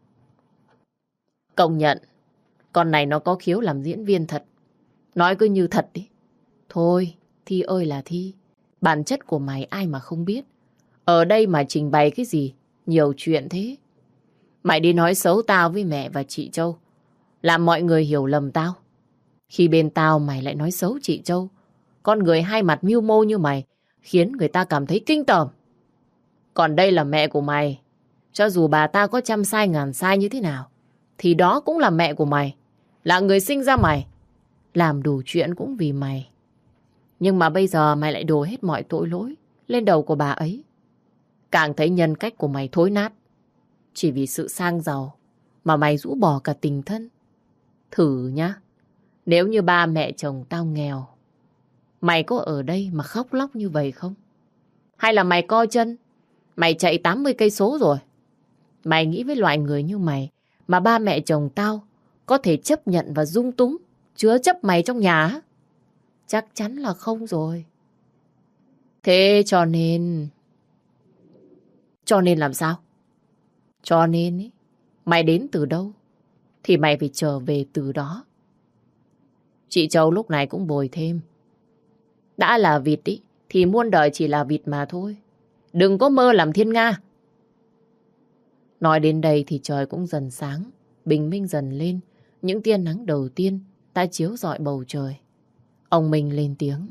Công nhận, con này nó có khiếu làm diễn viên thật. Nói cứ như thật đi. Thôi, Thi ơi là Thi, bản chất của mày ai mà không biết. Ở đây mà trình bày cái gì, nhiều chuyện thế. Mày đi nói xấu tao với mẹ và chị Châu, làm mọi người hiểu lầm tao. Khi bên tao mày lại nói xấu chị Châu. Con người hai mặt mưu mô như mày khiến người ta cảm thấy kinh tởm. Còn đây là mẹ của mày. Cho dù bà ta có trăm sai ngàn sai như thế nào, thì đó cũng là mẹ của mày, là người sinh ra mày, làm đủ chuyện cũng vì mày. Nhưng mà bây giờ mày lại đổ hết mọi tội lỗi lên đầu của bà ấy. Càng thấy nhân cách của mày thối nát. Chỉ vì sự sang giàu mà mày rũ bỏ cả tình thân. Thử nhá, nếu như ba mẹ chồng tao nghèo, mày có ở đây mà khóc lóc như vậy không? Hay là mày co chân, mày chạy tám mươi cây số rồi? Mày nghĩ với loại người như mày mà ba mẹ chồng tao có thể chấp nhận và dung túng, chứa chấp mày trong nhà á? Chắc chắn là không rồi. Thế cho nên... Cho nên làm sao? Cho nên ý, mày đến từ đâu thì mày phải trở về từ đó. Chị Châu lúc này cũng bồi thêm. Đã là vịt ý, thì muôn đời chỉ là vịt mà thôi. Đừng có mơ làm thiên nga. Nói đến đây thì trời cũng dần sáng, bình minh dần lên. Những tia nắng đầu tiên đã chiếu rọi bầu trời. Ông Minh lên tiếng.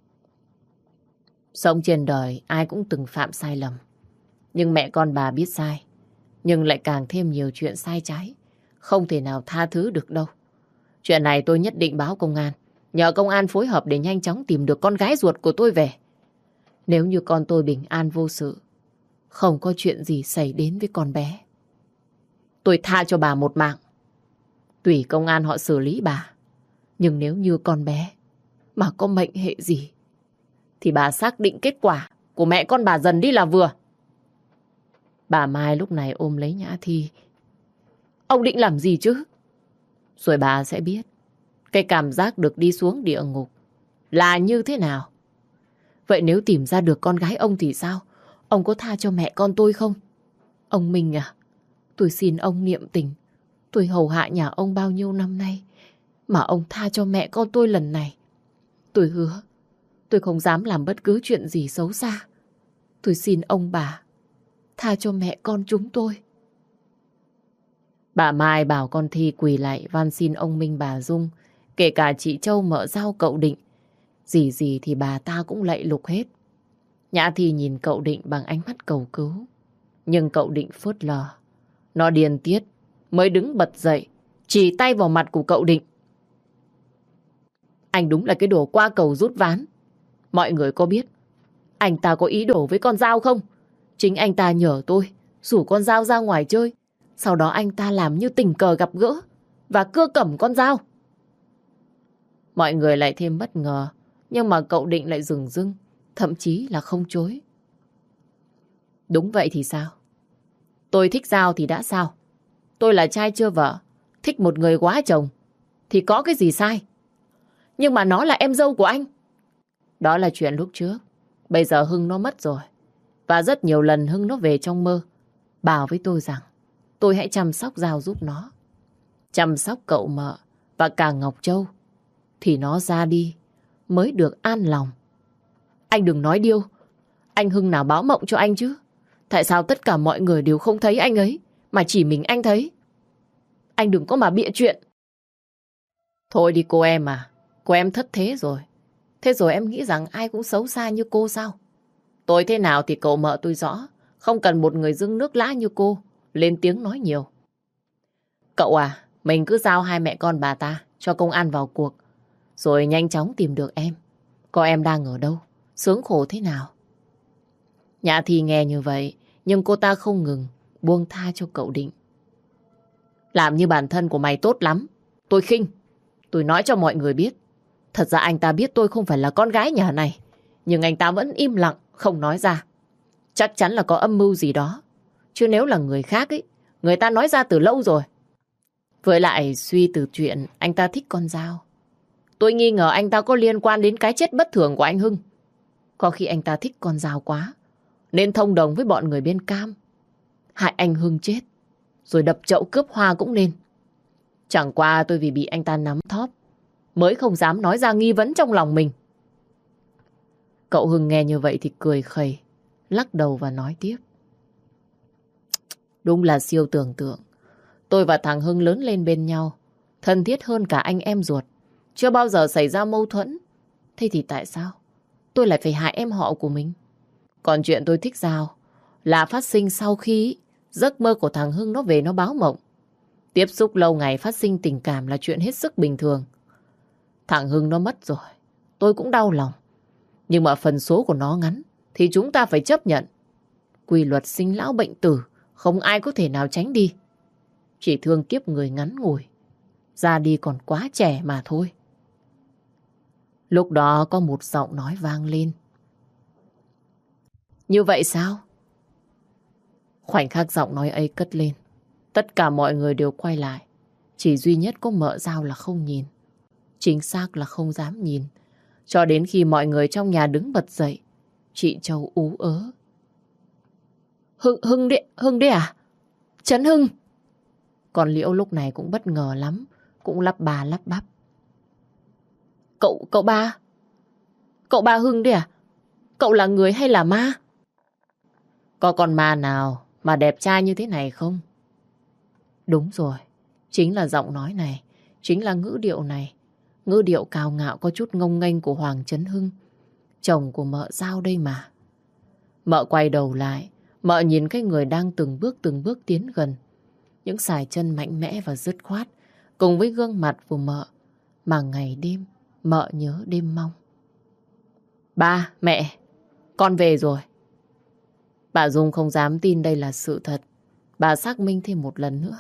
Sống trên đời ai cũng từng phạm sai lầm. Nhưng mẹ con bà biết sai. Nhưng lại càng thêm nhiều chuyện sai trái. Không thể nào tha thứ được đâu. Chuyện này tôi nhất định báo công an. Nhờ công an phối hợp để nhanh chóng tìm được con gái ruột của tôi về. Nếu như con tôi bình an vô sự, không có chuyện gì xảy đến với con bé, tôi tha cho bà một mạng. Tùy công an họ xử lý bà. Nhưng nếu như con bé mà có mệnh hệ gì, thì bà xác định kết quả của mẹ con bà dần đi là vừa. Bà Mai lúc này ôm lấy Nhã Thi. Ông định làm gì chứ? Rồi bà sẽ biết cái cảm giác được đi xuống địa ngục là như thế nào. Vậy nếu tìm ra được con gái ông thì sao? Ông có tha cho mẹ con tôi không? Ông Minh à, tôi xin ông niệm tình. Tôi hầu hạ nhà ông bao nhiêu năm nay, mà ông tha cho mẹ con tôi lần này. Tôi hứa, tôi không dám làm bất cứ chuyện gì xấu xa. Tôi xin ông bà tha cho mẹ con chúng tôi. Bà Mai bảo con Thi quỳ lại van xin ông Minh bà Dung, kể cả chị Châu mợ Giao cậu Định. Gì gì thì bà ta cũng lạy lục hết. Nhã Thi nhìn cậu Định bằng ánh mắt cầu cứu. Nhưng cậu Định phớt lờ. Nó điên tiết, mới đứng bật dậy, chỉ tay vào mặt của cậu Định. Anh đúng là cái đồ qua cầu rút ván. Mọi người có biết anh ta có ý đồ với con Giao không? Chính anh ta nhờ tôi rủ con Giao ra ngoài chơi. Sau đó anh ta làm như tình cờ gặp gỡ và cưa cẩm con Giao. Mọi người lại thêm bất ngờ. Nhưng mà cậu Định lại dừng dưng, thậm chí là không chối. Đúng vậy thì sao? Tôi thích Giao thì đã sao? Tôi là trai chưa vợ, thích một người quá chồng thì có cái gì sai? Nhưng mà nó là em dâu của anh. Đó là chuyện lúc trước. Bây giờ Hưng nó mất rồi. Và rất nhiều lần Hưng nó về trong mơ bảo với tôi rằng tôi hãy chăm sóc Giao giúp nó. Chăm sóc cậu mợ và cả Ngọc Châu thì nó ra đi mới được an lòng. Anh đừng nói điêu. Anh Hưng nào báo mộng cho anh chứ? Tại sao tất cả mọi người đều không thấy anh ấy, mà chỉ mình anh thấy? Anh đừng có mà bịa chuyện. Thôi đi cô em à. Cô em thất thế rồi. Thế rồi em nghĩ rằng ai cũng xấu xa như cô sao? Tôi thế nào thì cậu mợ tôi rõ. Không cần một người dưng nước lã như cô lên tiếng nói nhiều. Cậu à, mình cứ giao hai mẹ con bà ta cho công an vào cuộc, rồi nhanh chóng tìm được em. Coi em đang ở đâu, sướng khổ thế nào. Nhã Thi nghe như vậy, nhưng cô ta không ngừng buông tha cho cậu Định. Làm như bản thân của mày tốt lắm. Tôi khinh. Tôi nói cho mọi người biết. Thật ra anh ta biết tôi không phải là con gái nhà này, nhưng anh ta vẫn im lặng, không nói ra. Chắc chắn là có âm mưu gì đó. Chứ nếu là người khác ấy, người ta nói ra từ lâu rồi. Với lại suy từ chuyện anh ta thích con Giao, tôi nghi ngờ anh ta có liên quan đến cái chết bất thường của anh Hưng. Có khi anh ta thích con Giao quá, nên thông đồng với bọn người bên Cam, hại anh Hưng chết, rồi đập chậu cướp hoa cũng nên. Chẳng qua tôi vì bị anh ta nắm thóp, mới không dám nói ra nghi vấn trong lòng mình. Cậu Hưng nghe như vậy thì cười khẩy, lắc đầu và nói tiếp. Đúng là siêu tưởng tượng. Tôi và thằng Hưng lớn lên bên nhau, thân thiết hơn cả anh em ruột. Chưa bao giờ xảy ra mâu thuẫn. Thế thì tại sao tôi lại phải hại em họ của mình? Còn chuyện tôi thích Giao là phát sinh sau khi giấc mơ của thằng Hưng nó về nó báo mộng. Tiếp xúc lâu ngày phát sinh tình cảm là chuyện hết sức bình thường. Thằng Hưng nó mất rồi, tôi cũng đau lòng. Nhưng mà phần số của nó ngắn thì chúng ta phải chấp nhận. Quy luật sinh lão bệnh tử, không ai có thể nào tránh đi. Chỉ thương kiếp người ngắn ngủi, ra đi còn quá trẻ mà thôi. Lúc đó có một giọng nói vang lên. Như vậy sao? Khoảnh khắc giọng nói ấy cất lên, tất cả mọi người đều quay lại. Chỉ duy nhất có mợ Giao là không nhìn. Chính xác là không dám nhìn. Cho đến khi mọi người trong nhà đứng bật dậy, chị Châu ú ớ. Hưng, Hưng đấy, Hưng đấy à? Trấn Hưng! Còn Liễu lúc này cũng bất ngờ lắm, cũng lắp bà lắp bắp. Cậu, cậu ba? Cậu ba Hưng đấy à? Cậu là người hay là ma? Có con ma nào mà đẹp trai như thế này không? Đúng rồi, chính là giọng nói này, chính là ngữ điệu này. Ngữ điệu cao ngạo có chút ngông nghênh của Hoàng Chấn Hưng, chồng của mợ Giao đây mà. Mợ quay đầu lại, mợ nhìn cái người đang từng bước từng bước tiến gần. Những sải chân mạnh mẽ và dứt khoát, cùng với gương mặt của mợ, mà ngày đêm, mợ nhớ đêm mong. Ba, mẹ, con về rồi. Bà Dung không dám tin đây là sự thật. Bà xác minh thêm một lần nữa.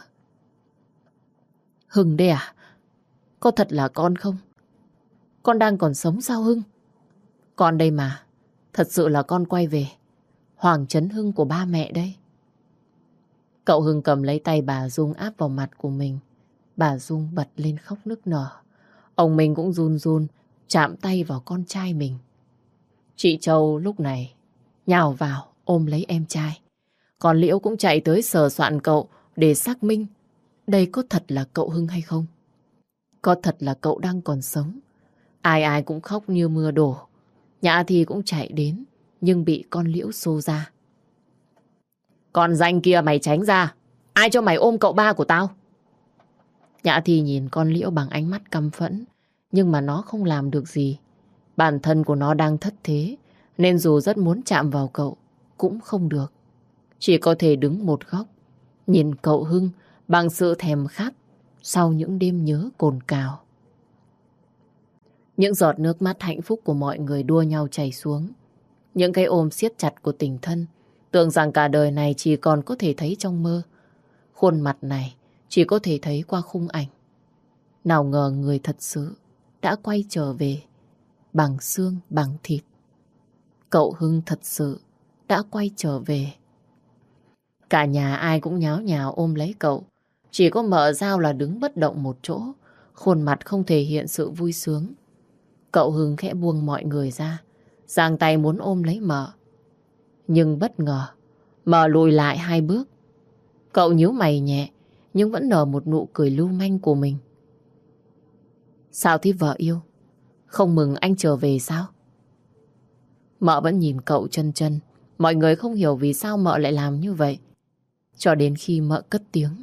Hưng đây à? Có thật là con không? Con đang còn sống sao Hưng? Con đây mà. Thật sự là con quay về. Hoàng Chấn Hưng của ba mẹ đây. Cậu Hưng cầm lấy tay bà Dung áp vào mặt của mình. Bà Dung bật lên khóc nức nở. Ông mình cũng run run chạm tay vào con trai mình. Chị Châu lúc này nhào vào ôm lấy em trai. Còn Liễu cũng chạy tới sờ soạn cậu để xác minh đây có thật là cậu Hưng hay không. Có thật là cậu đang còn sống. Ai ai cũng khóc như mưa đổ. Nhã Thi cũng chạy đến nhưng bị con Liễu xô ra. Con danh kia mày tránh ra. Ai cho mày ôm cậu ba của tao? Nhã Thi nhìn con Liễu bằng ánh mắt căm phẫn, nhưng mà nó không làm được gì. Bản thân của nó đang thất thế, nên dù rất muốn chạm vào cậu cũng không được. Chỉ có thể đứng một góc, nhìn cậu Hưng bằng sự thèm khát sau những đêm nhớ cồn cào. Những giọt nước mắt hạnh phúc của mọi người đua nhau chảy xuống. Những cái ôm siết chặt của tình thân, tưởng rằng cả đời này chỉ còn có thể thấy trong mơ. Khuôn mặt này chỉ có thể thấy qua khung ảnh. Nào ngờ người thật sự đã quay trở về, bằng xương bằng thịt. Cậu Hưng thật sự đã quay trở về. Cả nhà ai cũng nháo nhào ôm lấy cậu. Chỉ có mợ Giao là đứng bất động một chỗ, khuôn mặt không thể hiện sự vui sướng. Cậu Hưng khẽ buông mọi người ra, giang tay muốn ôm lấy mợ. Nhưng bất ngờ, mợ lùi lại hai bước. Cậu nhíu mày nhẹ, nhưng vẫn nở một nụ cười lưu manh của mình. Sao thế vợ yêu? Không mừng anh trở về sao? Mợ vẫn nhìn cậu chân chân. Mọi người không hiểu vì sao mợ lại làm như vậy. Cho đến khi mợ cất tiếng.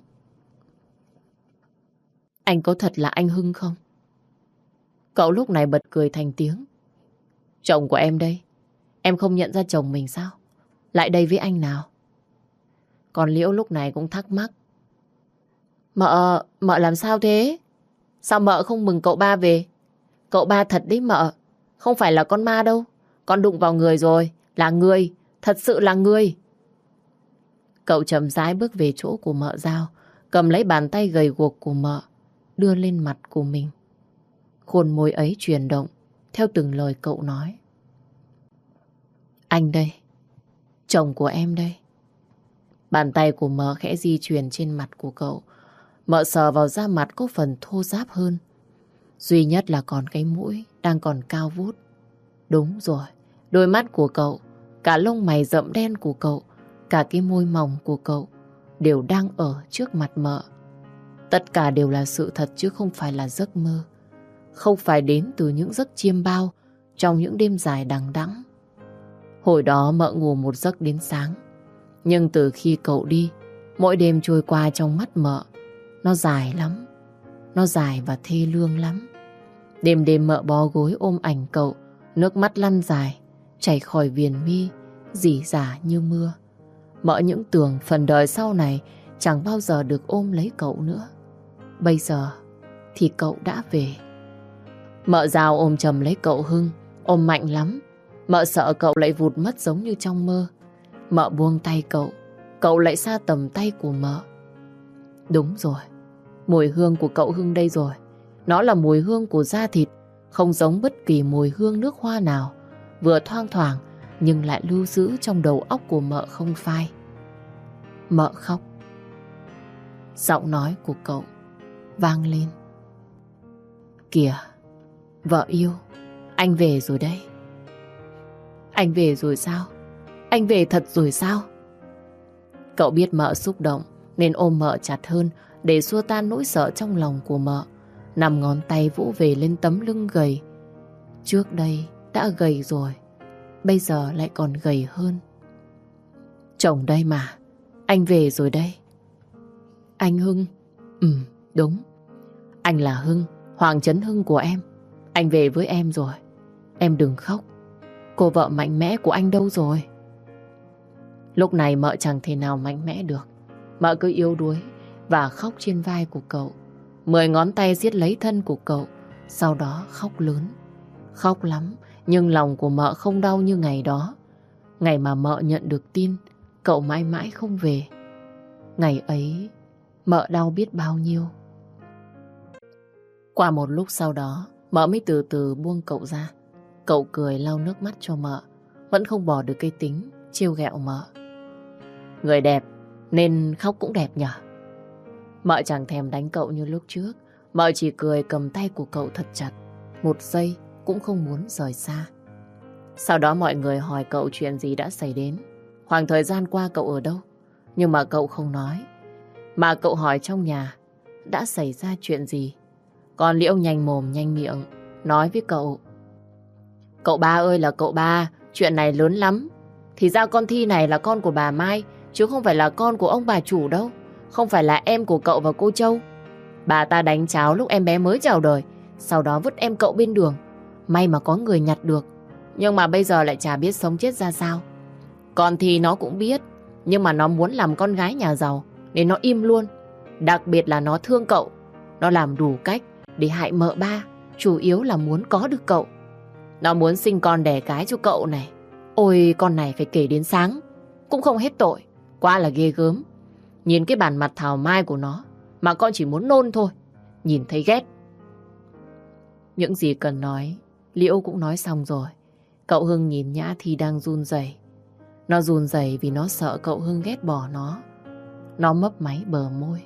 Anh có thật là anh Hưng không? Cậu lúc này bật cười thành tiếng. Chồng của em đây. Em không nhận ra chồng mình sao? Lại đây với anh nào. Còn Liễu lúc này cũng thắc mắc. Mợ, mợ làm sao thế? Sao mợ không mừng cậu ba về? Cậu ba thật đấy mợ. Không phải là con ma đâu. Con đụng vào người rồi. Là người. Thật sự là người. Cậu chậm rãi bước về chỗ của mợ Giao, cầm lấy bàn tay gầy guộc của mợ, đưa lên mặt của mình. Khuôn môi ấy chuyển động theo từng lời cậu nói. Anh đây. Chồng của em đây. Bàn tay của mợ khẽ di chuyển trên mặt của cậu. Mợ sờ vào da mặt có phần thô ráp hơn. Duy nhất là còn cái mũi đang còn cao vút. Đúng rồi, đôi mắt của cậu, cả lông mày rậm đen của cậu, cả cái môi mỏng của cậu đều đang ở trước mặt mợ. Tất cả đều là sự thật chứ không phải là giấc mơ. Không phải đến từ những giấc chiêm bao trong những đêm dài đằng đẵng. Hồi đó mợ ngủ một giấc đến sáng. Nhưng từ khi cậu đi, mỗi đêm trôi qua trong mắt mợ, nó dài lắm. Nó dài và thê lương lắm. Đêm đêm mợ bó gối ôm ảnh cậu, nước mắt lăn dài, chảy khỏi viền mi, rỉ rả như mưa. Mợ những tưởng phần đời sau này chẳng bao giờ được ôm lấy cậu nữa. Bây giờ thì cậu đã về. Mợ Giao ôm chầm lấy cậu Hưng, ôm mạnh lắm. Mợ sợ cậu lại vụt mất giống như trong mơ. Mợ buông tay cậu, cậu lại xa tầm tay của mợ. Đúng rồi, mùi hương của cậu Hưng đây rồi. Nó là mùi hương của da thịt, không giống bất kỳ mùi hương nước hoa nào. Vừa thoang thoảng nhưng lại lưu giữ trong đầu óc của mợ không phai. Mợ khóc. Giọng nói của cậu vang lên. Kìa, vợ yêu, anh về rồi đây. Anh về rồi sao? Anh về thật rồi sao? Cậu biết mợ xúc động nên ôm mợ chặt hơn để xua tan nỗi sợ trong lòng của mợ. Nằm ngón tay vỗ về lên tấm lưng gầy, Trước đây đã gầy rồi, bây giờ lại còn gầy hơn. Chồng đây mà, anh về rồi đây. Anh Hưng. Ừ, đúng. Anh là Hưng, Hoàng Trấn Hưng của em. Anh về với em rồi. Em đừng khóc. Cô vợ mạnh mẽ của anh đâu rồi? Lúc này mợ chẳng thể nào mạnh mẽ được. Mợ cứ yếu đuối và khóc trên vai của cậu. Mười ngón tay giết lấy thân của cậu, sau đó khóc lớn. Khóc lắm, nhưng lòng của mợ không đau như ngày đó. Ngày mà mợ nhận được tin cậu mãi mãi không về. Ngày ấy mợ đau biết bao nhiêu. Qua một lúc sau đó, mợ mới từ từ buông cậu ra. Cậu cười lau nước mắt cho mợ, vẫn không bỏ được cái tính trêu ghẹo mợ. Người đẹp nên khóc cũng đẹp nhở? Mợ chẳng thèm đánh cậu như lúc trước. Mợ chỉ cười cầm tay của cậu thật chặt, một giây cũng không muốn rời xa. Sau đó mọi người hỏi cậu chuyện gì đã xảy đến, khoảng thời gian qua cậu ở đâu. Nhưng mà cậu không nói, mà cậu hỏi trong nhà đã xảy ra chuyện gì. Còn Liễu nhanh mồm nhanh miệng nói với cậu: Cậu ba ơi là cậu ba, chuyện này lớn lắm. Thì ra con Thi này là con của bà Mai, chứ không phải là con của ông bà chủ đâu. Không phải là em của cậu và cô Châu. Bà ta đánh cháo lúc em bé mới chào đời, sau đó vứt em cậu bên đường. May mà có người nhặt được, nhưng mà bây giờ lại chả biết sống chết ra sao. Còn thì nó cũng biết, nhưng mà nó muốn làm con gái nhà giàu nên nó im luôn. Đặc biệt là nó thương cậu. Nó làm đủ cách để hại mợ ba, chủ yếu là muốn có được cậu. Nó muốn sinh con đẻ cái cho cậu này. Ôi, con này phải kể đến sáng cũng không hết tội. Quá là ghê gớm. Nhìn cái bản mặt thảo mai của nó mà con chỉ muốn nôn thôi. Nhìn thấy ghét. Những gì cần nói Liễu cũng nói xong rồi. Cậu Hưng nhìn Nhã Thi đang run rẩy. Nó run rẩy vì nó sợ cậu Hưng ghét bỏ nó. Nó mấp máy bờ môi.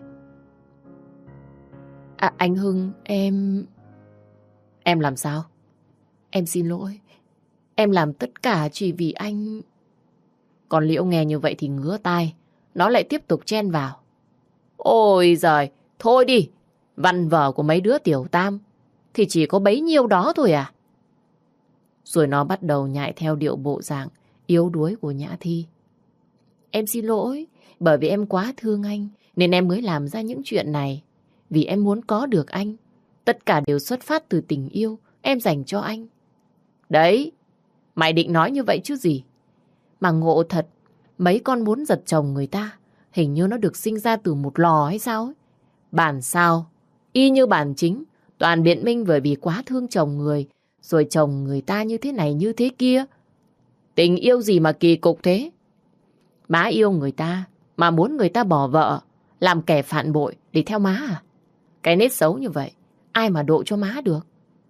À, anh Hưng, em... Em làm sao? Em xin lỗi. Em làm tất cả chỉ vì anh... Còn Liễu nghe như vậy thì ngứa tai. Nó lại tiếp tục chen vào. Ôi giời, thôi đi. Văn vở của mấy đứa tiểu tam thì chỉ có bấy nhiêu đó thôi à? Rồi nó bắt đầu nhại theo điệu bộ dạng yếu đuối của Nhã Thi. Em xin lỗi, bởi vì em quá thương anh nên em mới làm ra những chuyện này. Vì em muốn có được anh. Tất cả đều xuất phát từ tình yêu em dành cho anh. Đấy, mày định nói như vậy chứ gì. Mà ngộ thật, mấy con muốn giật chồng người ta hình như nó được sinh ra từ một lò hay sao ấy. Bản sao, y như bản chính, toàn biện minh bởi vì quá thương chồng người, rồi chồng người ta như thế này như thế kia. Tình yêu gì mà kỳ cục thế. Má yêu người ta mà muốn người ta bỏ vợ, làm kẻ phản bội để theo má à? Cái nết xấu như vậy, ai mà độ cho má được.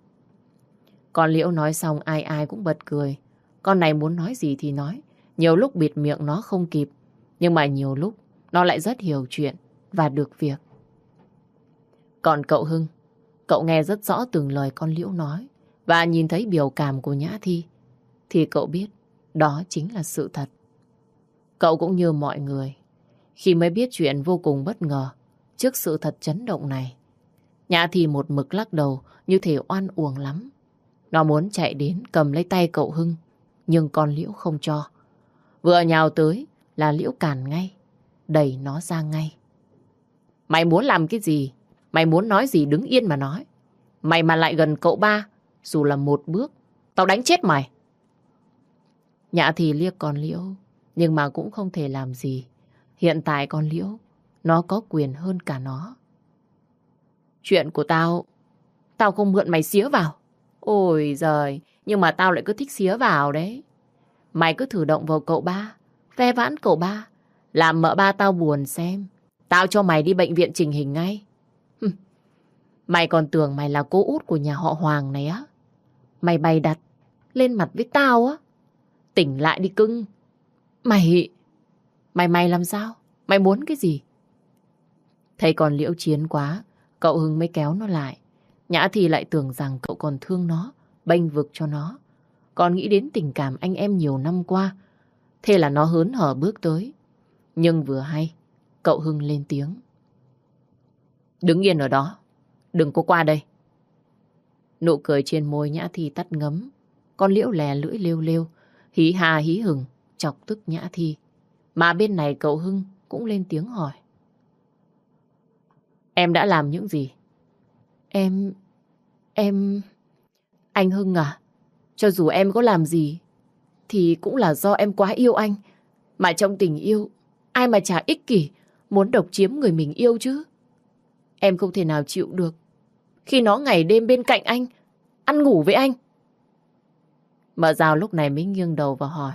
Còn Liễu nói xong ai ai cũng bật cười. Con này muốn nói gì thì nói. Nhiều lúc bịt miệng nó không kịp, nhưng mà nhiều lúc nó lại rất hiểu chuyện và được việc. Còn cậu Hưng, cậu nghe rất rõ từng lời con Liễu nói và nhìn thấy biểu cảm của Nhã Thi thì cậu biết đó chính là sự thật. Cậu cũng như mọi người khi mới biết chuyện vô cùng bất ngờ trước sự thật chấn động này. Nhã Thi một mực lắc đầu như thể oan uổng lắm. Nó muốn chạy đến cầm lấy tay cậu Hưng, nhưng con Liễu không cho. Vừa nhào tới là Liễu cản ngay, đẩy nó ra ngay. Mày muốn làm cái gì? Mày muốn nói gì đứng yên mà nói. Mày mà lại gần cậu ba, dù là một bước, tao đánh chết mày. Nhã Thi liếc con Liễu, nhưng mà cũng không thể làm gì. Hiện tại con Liễu, nó có quyền hơn cả nó. Chuyện của tao, tao không mượn mày xía vào. Ôi giời, nhưng mà tao lại cứ thích xía vào đấy. Mày cứ thử động vào cậu ba, ve vãn cậu ba, làm mợ ba tao buồn xem. Tao cho mày đi bệnh viện chỉnh hình ngay. Hừm. Mày còn tưởng mày là cô út của nhà họ Hoàng này á. Mày bày đặt lên mặt với tao á. Tỉnh lại đi cưng. Mày... Mày mày làm sao? Mày muốn cái gì? Thấy còn Liễu chiến quá, cậu Hưng mới kéo nó lại. Nhã Thi lại tưởng rằng cậu còn thương nó, bênh vực cho nó. Còn nghĩ đến tình cảm anh em nhiều năm qua. Thế là nó hớn hở bước tới. Nhưng vừa hay, cậu Hưng lên tiếng. Đứng yên ở đó, đừng có qua đây. Nụ cười trên môi Nhã Thi tắt ngấm. Con liễu lè lưỡi lêu lêu, hí hà hí hửng, chọc tức Nhã Thi. Mà bên này cậu Hưng cũng lên tiếng hỏi. Em đã làm những gì? Em... Em... Anh Hưng à, cho dù em có làm gì thì cũng là do em quá yêu anh. Mà trong tình yêu, ai mà chả ích kỷ, muốn độc chiếm người mình yêu chứ. Em không thể nào chịu được khi nó ngày đêm bên cạnh anh, ăn ngủ với anh. Mợ Dào lúc này mới nghiêng đầu và hỏi.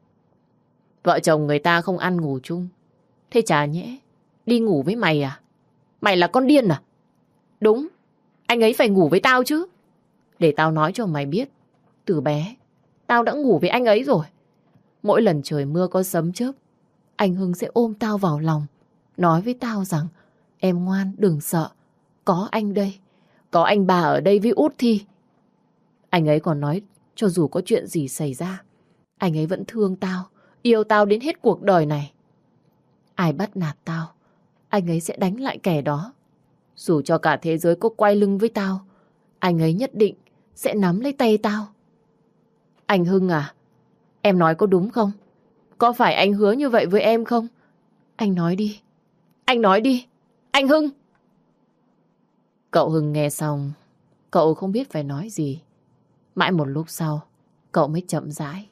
Vợ chồng người ta không ăn ngủ chung, thế chả nhẽ đi ngủ với mày à? Mày là con điên à? Đúng, anh ấy phải ngủ với tao chứ. Để tao nói cho mày biết, từ bé tao đã ngủ với anh ấy rồi. Mỗi lần trời mưa có sấm chớp, anh Hưng sẽ ôm tao vào lòng, nói với tao rằng em ngoan đừng sợ, có anh đây, có anh bà ở đây với Út Thi. Anh ấy còn nói cho dù có chuyện gì xảy ra, anh ấy vẫn thương tao, yêu tao đến hết cuộc đời này. Ai bắt nạt tao, anh ấy sẽ đánh lại kẻ đó. Dù cho cả thế giới có quay lưng với tao, anh ấy nhất định sẽ nắm lấy tay tao. Anh Hưng à, em nói có đúng không? Có phải anh hứa như vậy với em không? Anh nói đi, anh nói đi, anh Hưng. Cậu Hưng nghe xong, cậu không biết phải nói gì. Mãi một lúc sau, cậu mới chậm rãi.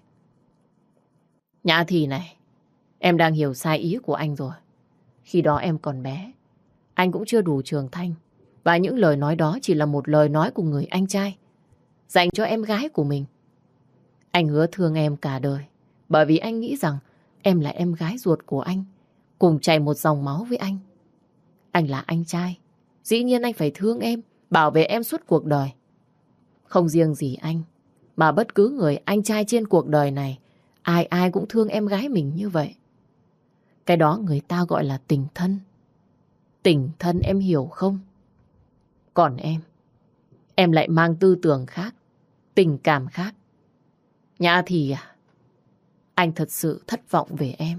Nhã Thì này, em đang hiểu sai ý của anh rồi. Khi đó em còn bé, anh cũng chưa đủ trưởng thành. Và những lời nói đó chỉ là một lời nói của người anh trai dành cho em gái của mình. Anh hứa thương em cả đời, bởi vì anh nghĩ rằng em là em gái ruột của anh, cùng chảy một dòng máu với anh. Anh là anh trai, dĩ nhiên anh phải thương em, bảo vệ em suốt cuộc đời. Không riêng gì anh, mà bất cứ người anh trai trên cuộc đời này, ai ai cũng thương em gái mình như vậy. Cái đó người ta gọi là tình thân. Tình thân em hiểu không? Còn em, em lại mang tư tưởng khác, tình cảm khác. Nhã Thì à, anh thật sự thất vọng về em.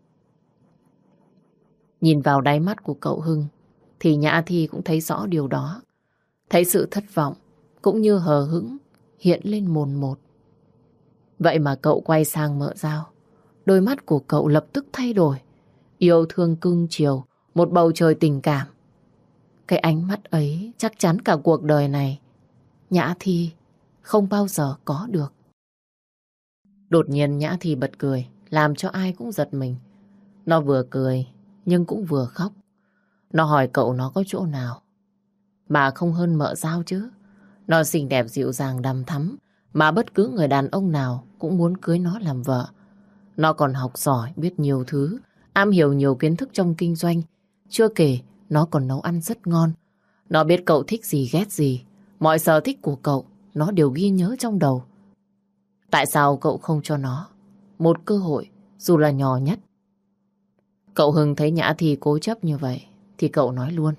Nhìn vào đáy mắt của cậu Hưng thì Nhã Thi cũng thấy rõ điều đó. Thấy sự thất vọng cũng như hờ hững hiện lên mồn một. Vậy mà cậu quay sang Mợ Dao, đôi mắt của cậu lập tức thay đổi, yêu thương cưng chiều, một bầu trời tình cảm. Cái ánh mắt ấy chắc chắn cả cuộc đời này Nhã Thi không bao giờ có được. Đột nhiên Nhã Thi bật cười, làm cho ai cũng giật mình. Nó vừa cười nhưng cũng vừa khóc. Nó hỏi cậu nó có chỗ nào mà không hơn Mợ Dao chứ. Nó xinh đẹp dịu dàng đằm thắm, mà bất cứ người đàn ông nào cũng muốn cưới nó làm vợ. Nó còn học giỏi, biết nhiều thứ, am hiểu nhiều kiến thức trong kinh doanh. Chưa kể, nó còn nấu ăn rất ngon. Nó biết cậu thích gì ghét gì. Mọi sở thích của cậu, nó đều ghi nhớ trong đầu. Tại sao cậu không cho nó một cơ hội, dù là nhỏ nhất? Cậu Hưng thấy Nhã Thi cố chấp như vậy, thì cậu nói luôn.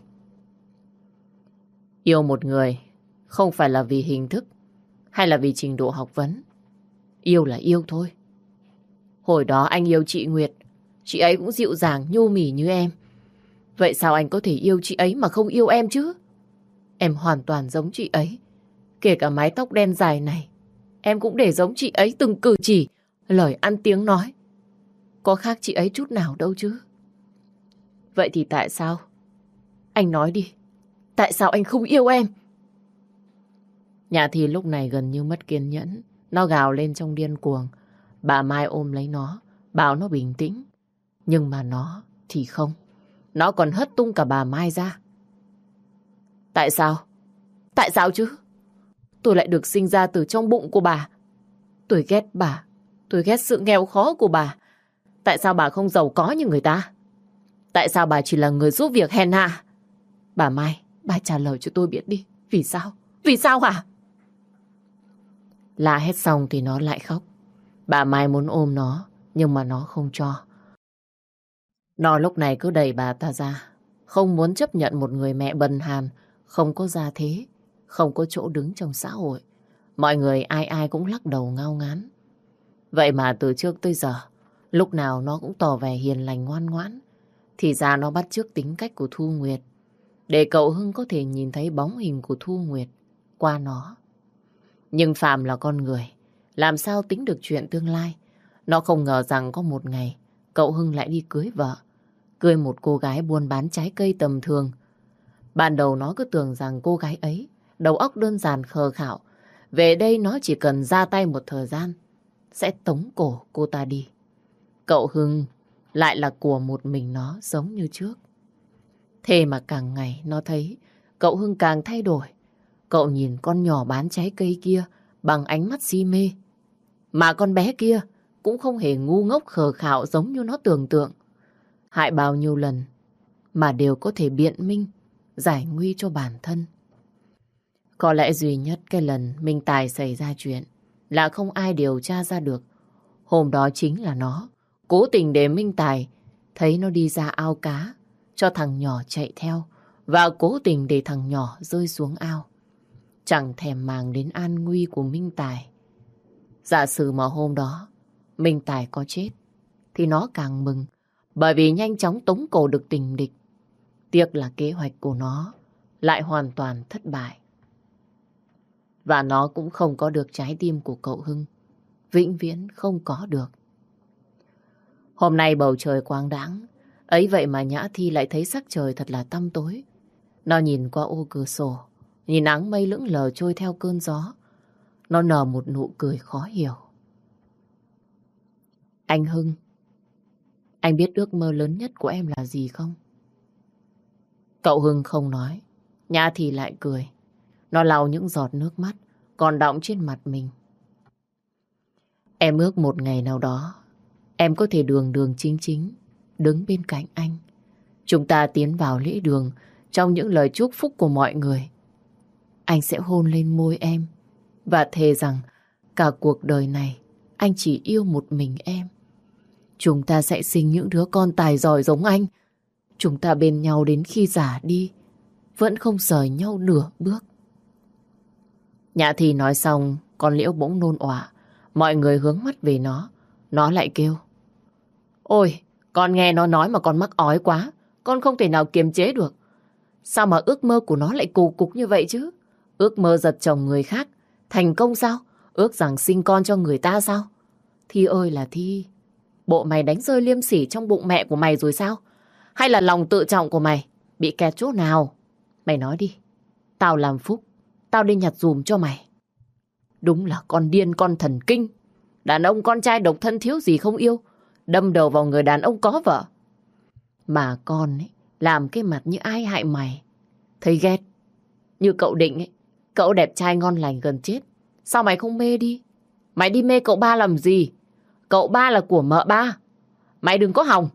Yêu một người không phải là vì hình thức hay là vì trình độ học vấn. Yêu là yêu thôi. Hồi đó anh yêu chị Nguyệt, chị ấy cũng dịu dàng nhu mì như em. Vậy sao anh có thể yêu chị ấy mà không yêu em chứ? Em hoàn toàn giống chị ấy. Kể cả mái tóc đen dài này, em cũng để giống chị ấy từng cử chỉ, lời ăn tiếng nói. Có khác chị ấy chút nào đâu chứ. Vậy thì tại sao? Anh nói đi. Tại sao anh không yêu em? Nhã Thi lúc này gần như mất kiên nhẫn. Nó gào lên trong điên cuồng. Bà Mai ôm lấy nó, bảo nó bình tĩnh. Nhưng mà nó thì không. Nó còn hất tung cả bà Mai ra. Tại sao? Tại sao chứ? Tôi lại được sinh ra từ trong bụng của bà. Tôi ghét bà. Tôi ghét sự nghèo khó của bà. Tại sao bà không giàu có như người ta? Tại sao bà chỉ là người giúp việc hèn hạ? Bà Mai, bà trả lời cho tôi biết đi. Vì sao? Vì sao hả? La hét xong thì nó lại khóc. Bà Mai muốn ôm nó, nhưng mà nó không cho. Nó lúc này cứ đẩy bà ta ra. Không muốn chấp nhận một người mẹ bần hàn, không có gia thế, không có chỗ đứng trong xã hội. Mọi người ai ai cũng lắc đầu ngao ngán. Vậy mà từ trước tới giờ, lúc nào nó cũng tỏ vẻ hiền lành ngoan ngoãn. Thì ra nó bắt chước tính cách của Thu Nguyệt. Để cậu Hưng có thể nhìn thấy bóng hình của Thu Nguyệt qua nó. Nhưng Phạm là con người, làm sao tính được chuyện tương lai. Nó không ngờ rằng có một ngày cậu Hưng lại đi cưới vợ, cưới một cô gái buôn bán trái cây tầm thường. Ban đầu nó cứ tưởng rằng cô gái ấy đầu óc đơn giản khờ khạo, về đây nó chỉ cần ra tay một thời gian sẽ tống cổ cô ta đi. Cậu Hưng lại là của một mình nó giống như trước. Thế mà càng ngày nó thấy cậu Hưng càng thay đổi. Cậu nhìn con nhỏ bán trái cây kia bằng ánh mắt si mê. Mà con bé kia cũng không hề ngu ngốc khờ khạo giống như nó tưởng tượng. Hại bao nhiêu lần mà đều có thể biện minh, giải nguy cho bản thân. Có lẽ duy nhất cái lần Minh Tài xảy ra chuyện là không ai điều tra ra được. Hôm đó chính là nó cố tình để Minh Tài thấy nó đi ra ao cá, cho thằng nhỏ chạy theo và cố tình để thằng nhỏ rơi xuống ao. Chẳng thèm màng đến an nguy của Minh Tài. Giả sử mà hôm đó Minh Tài có chết thì nó càng mừng, bởi vì nhanh chóng tống cổ được tình địch. Tiếc là kế hoạch của nó lại hoàn toàn thất bại. Và nó cũng không có được trái tim của cậu Hưng. Vĩnh viễn không có được. Hôm nay bầu trời quang đãng, ấy vậy mà Nhã Thi lại thấy sắc trời thật là tăm tối. Nó nhìn qua ô cửa sổ, nhìn áng mây lững lờ trôi theo cơn gió. Nó nở một nụ cười khó hiểu. Anh Hưng, anh biết ước mơ lớn nhất của em là gì không? Cậu Hưng không nói. Nhã Thi lại cười. Nó lau những giọt nước mắt còn đọng trên mặt mình. Em ước một ngày nào đó em có thể đường đường chính chính đứng bên cạnh anh. Chúng ta tiến vào lễ đường trong những lời chúc phúc của mọi người. Anh sẽ hôn lên môi em và thề rằng cả cuộc đời này anh chỉ yêu một mình em. Chúng ta sẽ sinh những đứa con tài giỏi giống anh. Chúng ta bên nhau đến khi già đi, vẫn không rời nhau nửa bước. Nhã Thi nói xong, con Liễu bỗng nôn ọa. Mọi người hướng mắt về nó. Nó lại kêu: Ôi, con nghe nó nói mà con mắc ói quá. Con không thể nào kiềm chế được. Sao mà ước mơ của nó lại cù cục như vậy chứ? Ước mơ giật chồng người khác thành công sao? Ước rằng sinh con cho người ta sao? Thi ơi là Thi, bộ mày đánh rơi liêm sỉ trong bụng mẹ của mày rồi sao? Hay là lòng tự trọng của mày bị kẹt chỗ nào? Mày nói đi. Tao làm phúc, tao đi nhặt dùm cho mày. Đúng là con điên con thần kinh. Đàn ông con trai độc thân thiếu gì không yêu, đâm đầu vào người đàn ông có vợ. Mà con ấy, làm cái mặt như ai hại mày. Thấy ghét. Như cậu Định ấy, cậu đẹp trai ngon lành gần chết. Sao mày không mê đi? Mày đi mê cậu ba làm gì? Cậu ba là của mợ ba. Mày đừng có hòng.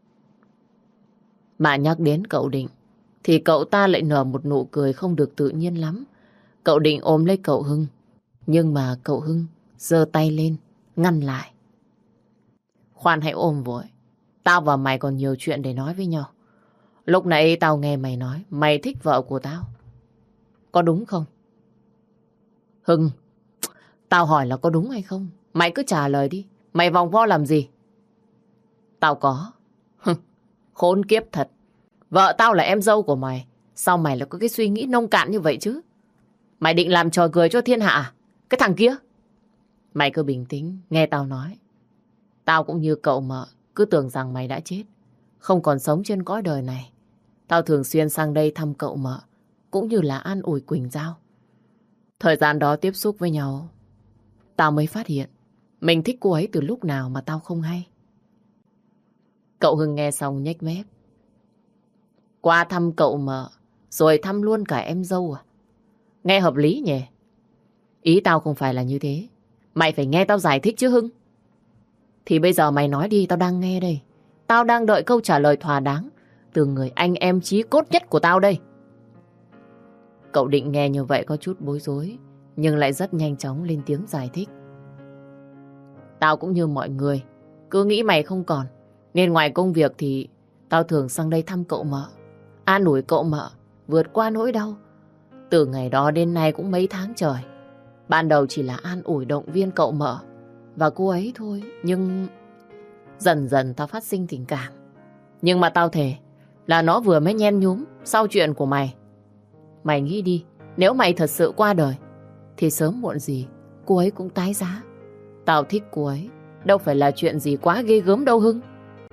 Mà nhắc đến cậu Định thì cậu ta lại nở một nụ cười không được tự nhiên lắm. Cậu Định ôm lấy cậu Hưng, nhưng mà cậu Hưng giơ tay lên ngăn lại. Khoan, hãy ôm vội. Tao và mày còn nhiều chuyện để nói với nhau. Lúc nãy tao nghe mày nói mày thích vợ của tao. Có đúng không? Hưng, tao hỏi là có đúng hay không? Mày cứ trả lời đi. Mày vòng vo làm gì? Tao có. Khốn kiếp thật. Vợ tao là em dâu của mày. Sao mày lại có cái suy nghĩ nông cạn như vậy chứ? Mày định làm trò cười cho thiên hạ à? Cái thằng kia. Mày cứ bình tĩnh, nghe tao nói. Tao cũng như cậu mợ, cứ tưởng rằng mày đã chết, không còn sống trên cõi đời này. Tao thường xuyên sang đây thăm cậu mợ, cũng như là an ủi Quỳnh Giao. Thời gian đó tiếp xúc với nhau, tao mới phát hiện mình thích cô ấy từ lúc nào mà tao không hay. Cậu Hưng nghe xong nhếch mép. Qua thăm cậu mợ, rồi thăm luôn cả em dâu à? Nghe hợp lý nhỉ? Ý tao không phải là như thế. Mày phải nghe tao giải thích chứ Hưng. Thì bây giờ mày nói đi, tao đang nghe đây. Tao đang đợi câu trả lời thỏa đáng từ người anh em chí cốt nhất của tao đây. Cậu Định nghe như vậy có chút bối rối, nhưng lại rất nhanh chóng lên tiếng giải thích. Tao cũng như mọi người, cứ nghĩ mày không còn, nên ngoài công việc thì tao thường sang đây thăm cậu mợ, an ủi cậu mợ vượt qua nỗi đau. Từ ngày đó đến nay cũng mấy tháng trời. Ban đầu chỉ là an ủi động viên cậu mợ và cô ấy thôi. Nhưng dần dần tao phát sinh tình cảm. Nhưng mà tao thề là nó vừa mới nhen nhúm sau chuyện của mày. Mày nghĩ đi, Nếu mày thật sự qua đời thì sớm muộn gì cô ấy cũng tái giá. Tao thích cô ấy, đâu phải là chuyện gì quá ghê gớm đâu Hưng.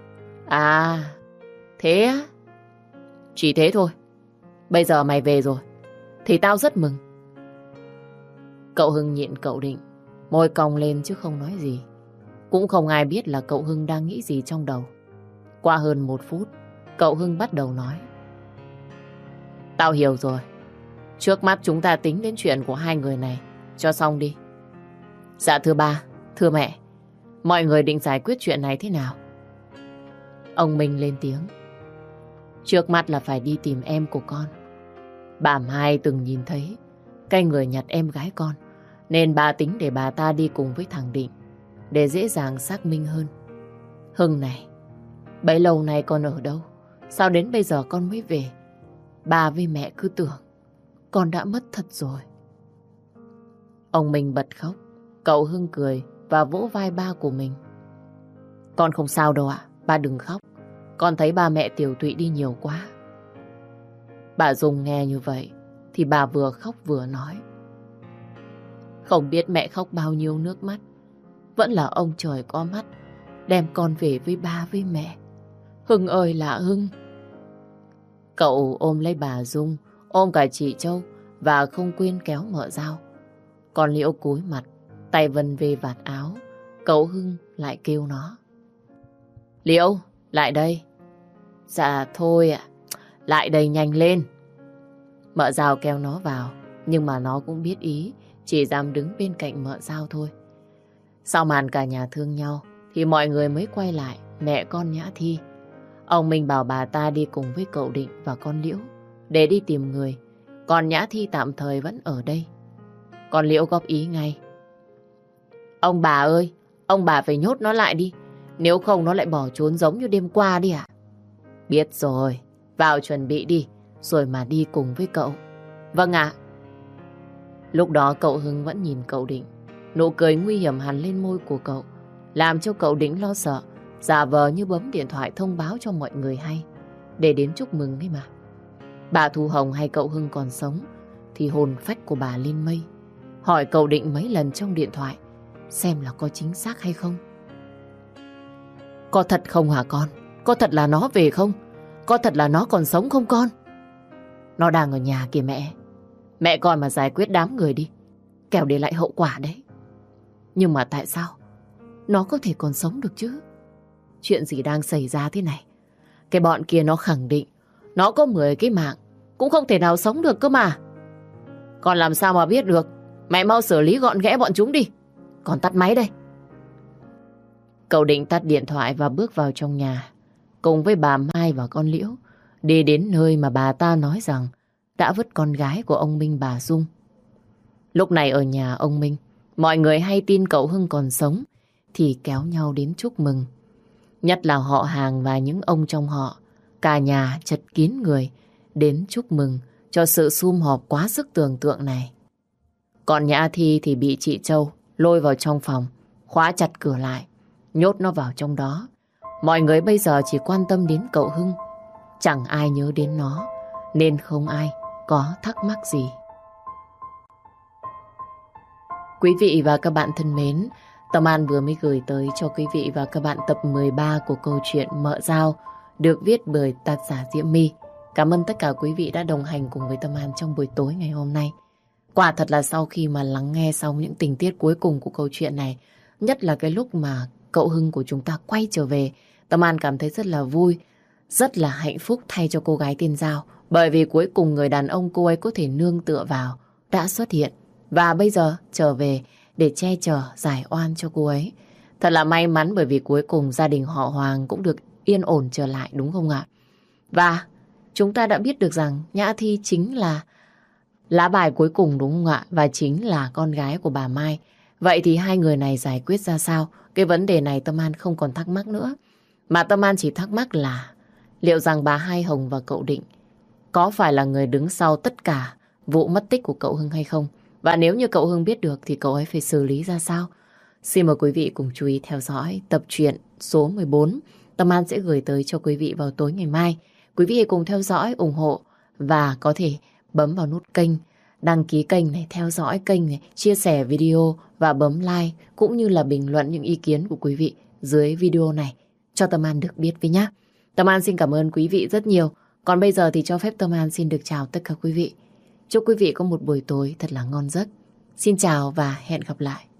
À, thế á? Chỉ thế thôi. Bây giờ mày về rồi thì tao rất mừng. Cậu Hưng nhịn cậu Định, môi cong lên chứ không nói gì. Cũng không ai biết là cậu Hưng đang nghĩ gì trong đầu. Qua hơn một phút, cậu Hưng bắt đầu nói. Tao hiểu rồi. Trước mắt chúng ta tính đến chuyện của hai người này cho xong đi. Dạ thưa ba, thưa mẹ, mọi người định giải quyết chuyện này thế nào? Ông Minh lên tiếng. Trước mắt là phải đi tìm em của con. Bà Mai từng nhìn thấy cái người nhặt em gái con, nên bà tính để bà ta đi cùng với thằng Định để dễ dàng xác minh hơn. Hưng này, bấy lâu nay con ở đâu? Sao đến bây giờ con mới về? Bà với mẹ cứ tưởng con đã mất thật rồi. Ông Minh bật khóc. Cậu Hưng cười và vỗ vai ba của mình. Con không sao đâu ạ, ba đừng khóc. Con thấy ba mẹ tiểu tụy đi nhiều quá. Bà Dung nghe như vậy thì bà vừa khóc vừa nói. Không biết mẹ khóc bao nhiêu nước mắt. Vẫn là ông trời có mắt đem con về với ba với mẹ. Hưng ơi là Hưng. Cậu ôm lấy bà Dung, ôm cả chị Châu và không quên kéo mợ Dao. Còn Liễu cúi mặt, tay vân về vạt áo. Cậu Hưng lại kêu nó. Liễu, lại đây. Dạ thôi ạ, lại đây nhanh lên. Mợ Dao kéo nó vào, nhưng mà nó cũng biết ý, chỉ dám đứng bên cạnh mợ Dao thôi. Sau màn cả nhà thương nhau, thì mọi người mới quay lại mẹ con Nhã Thi. Ông Minh bảo bà ta đi cùng với cậu Định và con Liễu để đi tìm người, còn Nhã Thi tạm thời vẫn ở đây. Con Liễu góp ý ngay. Ông bà ơi, ông bà phải nhốt nó lại đi, nếu không nó lại bỏ trốn giống như đêm qua đi ạ. Biết rồi, vào chuẩn bị đi, rồi mà đi cùng với cậu. Vâng ạ. Lúc đó cậu Hưng vẫn nhìn cậu Định. Nụ cười nguy hiểm hằn lên môi của cậu, làm cho cậu Định lo sợ, giả vờ như bấm điện thoại thông báo cho mọi người hay, để đến chúc mừng ấy mà. Bà Thu Hồng hay cậu Hưng còn sống thì hồn phách của bà lên mây, hỏi cậu Định mấy lần trong điện thoại xem là có chính xác hay không. Có thật không hả con? Có thật là nó về không? Có thật là nó còn sống không con? Nó đang ở nhà kìa mẹ. Mẹ con mà giải quyết đám người đi, kẻo để lại hậu quả đấy. Nhưng mà tại sao nó có thể còn sống được chứ? Chuyện gì đang xảy ra thế này? Cái bọn kia nó khẳng định nó có mười cái mạng, cũng không thể nào sống được cơ mà. Con làm sao mà biết được? Mẹ mau xử lý gọn ghẽ bọn chúng đi. Con tắt máy đây. Cậu Định tắt điện thoại và bước vào trong nhà, cùng với bà Mai và con Liễu, đi đến nơi mà bà ta nói rằng đã vứt con gái của ông Minh, bà Dung. Lúc này ở nhà ông Minh, mọi người hay tin cậu Hưng còn sống thì kéo nhau đến chúc mừng. Nhất là họ hàng và những ông trong họ, cả nhà chật kín người đến chúc mừng cho sự sum họp quá sức tưởng tượng này. Còn Nhã Thi thì bị chị Châu lôi vào trong phòng, khóa chặt cửa lại, nhốt nó vào trong đó. Mọi người bây giờ chỉ quan tâm đến cậu Hưng, chẳng ai nhớ đến nó, nên không ai có thắc mắc gì. Quý vị và các bạn thân mến, Tâm An vừa mới gửi tới cho quý vị và các bạn tập mười ba của câu chuyện Mợ Dao, được viết bởi tác giả Diễm My. Cảm ơn tất cả quý vị đã đồng hành cùng với Tâm An trong buổi tối ngày hôm nay. Quả thật là sau khi mà lắng nghe xong những tình tiết cuối cùng của câu chuyện này, nhất là cái lúc mà cậu Hưng của chúng ta quay trở về, Tâm An cảm thấy rất là vui, rất là hạnh phúc thay cho cô gái tên Dao. Bởi vì cuối cùng người đàn ông cô ấy có thể nương tựa vào đã xuất hiện, và bây giờ trở về để che chở, giải oan cho cô ấy. Thật là may mắn, bởi vì cuối cùng gia đình họ Hoàng cũng được yên ổn trở lại, đúng không ạ? Và chúng ta đã biết được rằng Nhã Thi chính là lá bài cuối cùng, đúng không ạ? Và chính là con gái của bà Mai. Vậy thì hai người này giải quyết ra sao? Cái vấn đề này Tâm An không còn thắc mắc nữa. Mà Tâm An chỉ thắc mắc là liệu rằng bà Hai Hồng và cậu Định có phải là người đứng sau tất cả vụ mất tích của cậu Hưng hay không? Và nếu như cậu Hưng biết được thì cậu ấy phải xử lý ra sao? Xin mời quý vị cùng chú ý theo dõi tập truyện số mười bốn. Tâm An sẽ gửi tới cho quý vị vào tối ngày mai. Quý vị hãy cùng theo dõi, ủng hộ và có thể bấm vào nút kênh đăng ký kênh này, theo dõi kênh này, chia sẻ video và bấm like cũng như là bình luận những ý kiến của quý vị dưới video này cho Tâm An được biết với nhé. Tâm An xin cảm ơn quý vị rất nhiều. Còn bây giờ thì cho phép Tâm An xin được chào tất cả quý vị. Chúc quý vị có một buổi tối thật là ngon giấc. Xin chào và hẹn gặp lại.